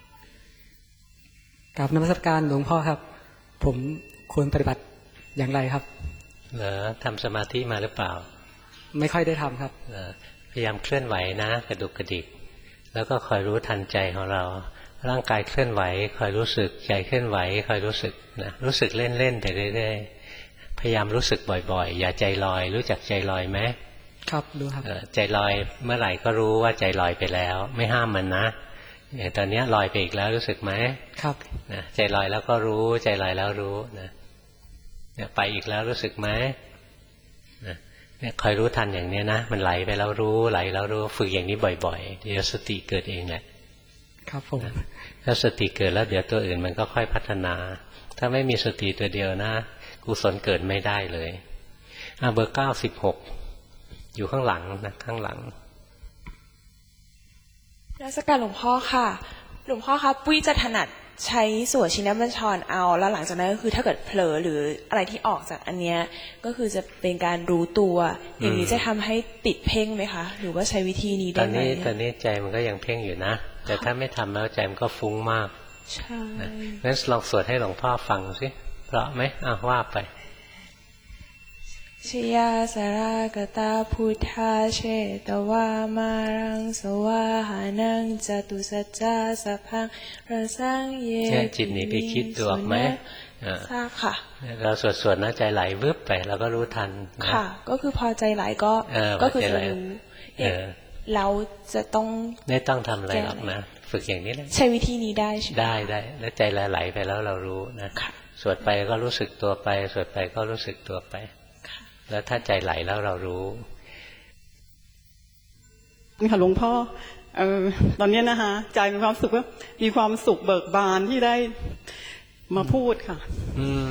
Speaker 6: กราบนมัสการหลวงพ่อครับผมควรปฏิบัติอย่างไรครับ
Speaker 1: เหรอทำสมาธิมาหรือเปล่า
Speaker 6: ไม่ค่อยได้ทำครับ
Speaker 1: เหรอพยายามเคลื่อนไหวนะกระดุกกระดิกแล้วก็คอยรู้ทันใจของเราร่างกายเคลื่อนไหวคอยรู้สึกใจเคลื่อนไหวคอยรู้สึกนะรู้สึกเล่นๆไปเรื่อยๆพยายามรู้สึกบ่อยๆอย่าใจลอยรู้จักใจลอยไหม
Speaker 6: ครับรู้ครับ
Speaker 1: ใจลอยเมื่อไหร่ก็รู้ว่าใจลอยไปแล้วไม่ห้ามมันนะอย่างตอนนี้ลอยไปอีกแล้วรู้สึกไหม
Speaker 6: ครับ
Speaker 1: นะใจลอยแล้วก็รู้ใจลอยแล้วรู้นะเนี่ยไปอีกแล้วรู้สึกไหมนะเนี่ยคอยรู้ทันอย่างนี้นะมันไหลไปแล้วรู้ไหลแล้วรู้ฝึกอย่างนี้บ่อยๆเดี๋ยวสติเกิดเองแหละ
Speaker 6: ครับผม
Speaker 1: ถ้าสติเกิดแล้วเดี๋ยวตัวอื่นมันก็ค่อยพัฒนาถ้าไม่มีสติตัวเดียวนะกุศลเกิดไม่ได้เลยอ่ะเบอร์เก้าสิบหกอยู่ข้างหลังนะข้างหลัง
Speaker 7: รัชการหลวงพ่อค่ะหลวงพ่อครับปุ้ยจะถนัดใช้สวดชินบัญชรเอาแล้วหลังจากนั้นก็คือถ้าเกิดเผลอหรืออะไรที่ออกจากอันเนี้ยก็คือจะเป็นการรู้ตัวอย่างนี้จะทำให้ติดเพ่งไหมคะหรือว่าใช้วิธีนี้ได้ไหมตอนนี้
Speaker 1: ตอนนี้ใจมันก็ยังเพ่งอยู่นะแต่ถ้าไม่ทำแล้วใจมันก็ฟุ้งมาก
Speaker 7: ใช่
Speaker 1: งั้นลองสวดให้หลวงพ่อฟังสิเพราะไหมอ่ะว่าไป
Speaker 7: ชยาสารากตาพุทธาเชตวามารังสวาหานังจตุสัจจาสัพพังระสังเย
Speaker 1: จิตหนีไปคิดตัวออกไหม
Speaker 7: ทราบค่ะ
Speaker 1: เราสวดสวดนะใจไหลวืบไปเราก็รู้ทัน
Speaker 7: ค่ะก็คือพอใจไหลก็ก็คือจะรู้เราจะต้อง
Speaker 1: ไม่ต้องทำอะไรหรอกนะฝึกอย่างนี้แหละ
Speaker 7: ใช้วิธีนี้ได้ใช่ไหม
Speaker 1: ได้ได้แล้วใจไหลไปแล้วเรารู้นะสวดไปก็รู้สึกตัวไปสวดไปก็รู้สึกตัวไปแล้วถ้าใจไหลแล้วเรารู้
Speaker 8: ค่ะหลวงพ่อเออตอนนี้นะคะใจมีความสุขว่ามีความสุขเบิกบานที่ได้มาพูดค่ะ
Speaker 1: อืม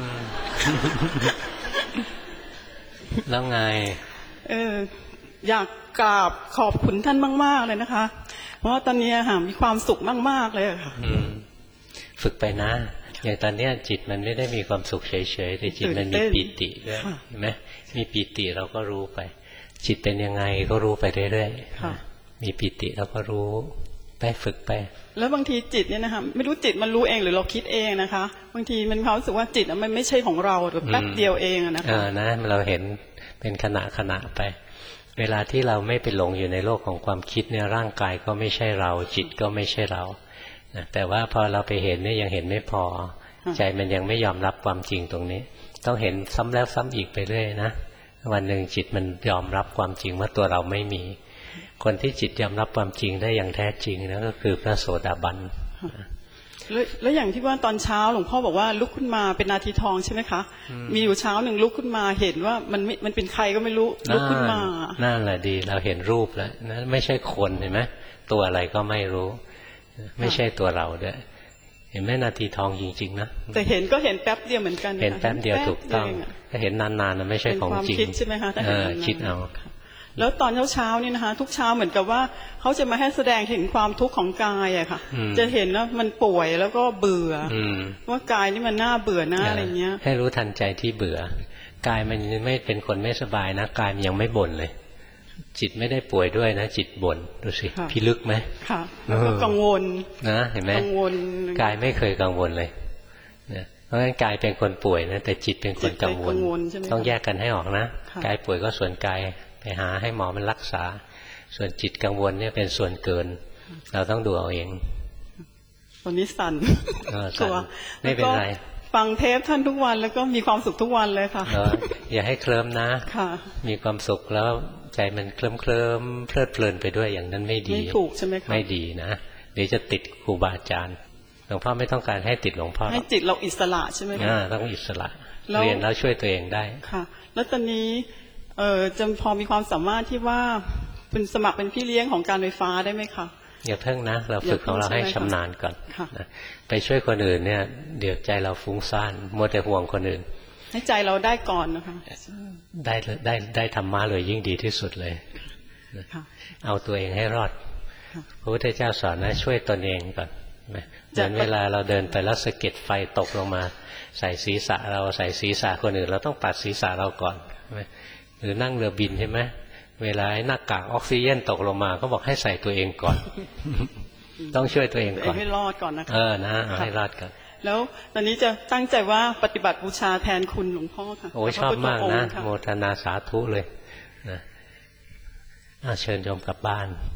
Speaker 1: แล้วไง
Speaker 8: เอออยากกราบขอบคุณท่านมากๆเลยนะคะเพราะว่าตอนนี้ค่ะมีความสุขมากๆเลยค่ะ
Speaker 1: ฝึกไปนะอย่างตอนนี้จิตมันไม่ได้มีความสุขเฉยๆแต่จิตมันมีปีติด้วยเห็นไหมมีปีติเราก็รู้ไปจิตเป็นยังไงก็รู้ไปเรื่อยๆมีปีติเราก็รู้ไปฝึกไป
Speaker 8: แล้วบางทีจิตเนี่ยนะคะไม่รู้จิตมันรู้เองหรือเราคิดเองนะคะบางทีมันความรู้สึกว่าจิตมันไม่ใช่ของเราแบบแป๊บเดียวเองนะคะ
Speaker 1: เออนะเราเห็นเป็นขณะขณะไปเวลาที่เราไม่ไปหลงอยู่ในโลกของความคิดเนี่ยร่างกายก็ไม่ใช่เราจิตก็ไม่ใช่เราแต่ว่าพอเราไปเห็นเนี่ยยังเห็นไม่พอใจมันยังไม่ยอมรับความจริงตรงนี้ต้องเห็นซ้ำแล้วซ้ำอีกไปเรื่อยนะวันหนึ่งจิตมันยอมรับความจริงว่าตัวเราไม่มีคนที่จิตยอมรับความจริงได้อย่างแท้จริงนะก็คือพระโสดาบัน
Speaker 8: แล้วอย่างที่ว่าตอนเช้าหลวงพ่อบอกว่าลุกขึ้นมาเป็นนาทีทองใช่ไหมคะมีอยู่เช้าหนึ่งลุกขึ้นมาเห็นว่ามันมันเป็นใครก็ไม่รู้ลุกขึ้นมา
Speaker 1: นั่นแหละดีเราเห็นรูปแล้วนะไม่ใช่คนเห็นไหมตัวอะไรก็ไม่รู้ไม่ใช่ตัวเราด้วยเห็นไหมนาทีทองจริงๆนะ
Speaker 8: แต่เห็นก็เห็นแป๊บเดียวเหมือนกัน
Speaker 1: เห็นแป๊บเดียวถูกต้องถ้าเห็นนานๆนะไม่ใช่ของจริง
Speaker 8: คิดใช่ไหมคะ
Speaker 1: เออคิดเอา
Speaker 8: แล้วตอนเช้าๆนี่นะคะทุกเช้าเหมือนกับว่าเขาจะมาให้แสดงเห็นความทุกข์ของกายอะค่ะจะเห็นว่ามันป่วยแล้วก็เบื่อว่ากายนี่มันน่าเบื่อหน้าอะไรเงี้ย
Speaker 1: ให้รู้ทันใจที่เบื่อกายมันไม่เป็นคนไม่สบายนะกายมันยังไม่บ่นเลยจิตไม่ได้ป่วยด้วยนะจิตบ่นดูสิพิลึกไหม
Speaker 8: ค่ะแล้วก็กังวล
Speaker 1: นะเห็นไหม
Speaker 8: กังวล
Speaker 1: กายไม่เคยกังวลเลยนะเพราะฉะนั้นกายเป็นคนป่วยนะแต่จิตเป็นคนกังวลต้องแยกกันให้ออกนะกายป่วยก็ส่วนกายไปหาให้หมอมันรักษาส่วนจิตกังวลเนี่ยเป็นส่วนเกินเราต้องดูเอาเอง
Speaker 8: ตอนนี้สั่น
Speaker 1: ตัวไม่เป็นไร
Speaker 8: ฟังเทปท่านทุกวันแล้วก็มีความสุขทุกวันเลยค่ะ
Speaker 1: อย่าให้เคลิ้มนะมีความสุขแล้วใจมันเคลิ้มเคลิ้มเพลิดเพลินไปด้วยอย่างนั้นไม่ดี
Speaker 8: ไม่ถูกใช่ไหมคะ
Speaker 1: ไม่ดีนะเดี๋ยวจะติดครูบาอาจารย์หลวงพ่อไม่ต้องการให้ติดหลวงพ่อ
Speaker 8: ให้จิตเราอิสระใช่ไหมคะ
Speaker 1: ต้องอิสระเรียนแล้วช่วยตัวเองได้
Speaker 8: ค่ะแล้วตอนนี้เออจะพอมีความสามารถที่ว่าเป็นสมัครเป็นพี่เลี้ยงของการไฟฟ้าได้ไหมคะ
Speaker 1: อย่าเพิ่งนะเราฝึกของเราให้ชำนาญก่อนนะไปช่วยคนอื่นเนี่ยเดี๋ยวใจเราฟุ้งซ่านมัวแต่ห่วงคนอื่น
Speaker 8: ให้ใจเราได้ก่อนนะคะ
Speaker 1: ได้ได้ได้ธรรมะเลยยิ่งดีที่สุดเลยเอาตัวเองให้รอดพระพุทธเจ้าสอนนะช่วยตนเองก่อนเหมือนเวลาเราเดินไปแล้วสะเก็ดไฟตกลงมาใส่ศีรษะเราใส่ศีรษะคนอื่นเราต้องปัดศีรษะเราก่อนหรือนั่งเรือบินใช่ไหมเวลาหน้ากากออกซิเจนตกลงมาก็บอกให้ใส่ตัวเองก่อนต้องช่วยตัวเองก่อน
Speaker 8: ให้รอดก่อนนะคะ
Speaker 1: เออนะให้รอดก่อน
Speaker 8: แล้วตอนนี้จะตั้งใจว่าปฏิบัติบูชาแทนคุณหลวงพ่อค่ะ
Speaker 1: โอ้ชอบมากนะโมทนาสาธุเลยนะเชิญโยมกลับบ้าน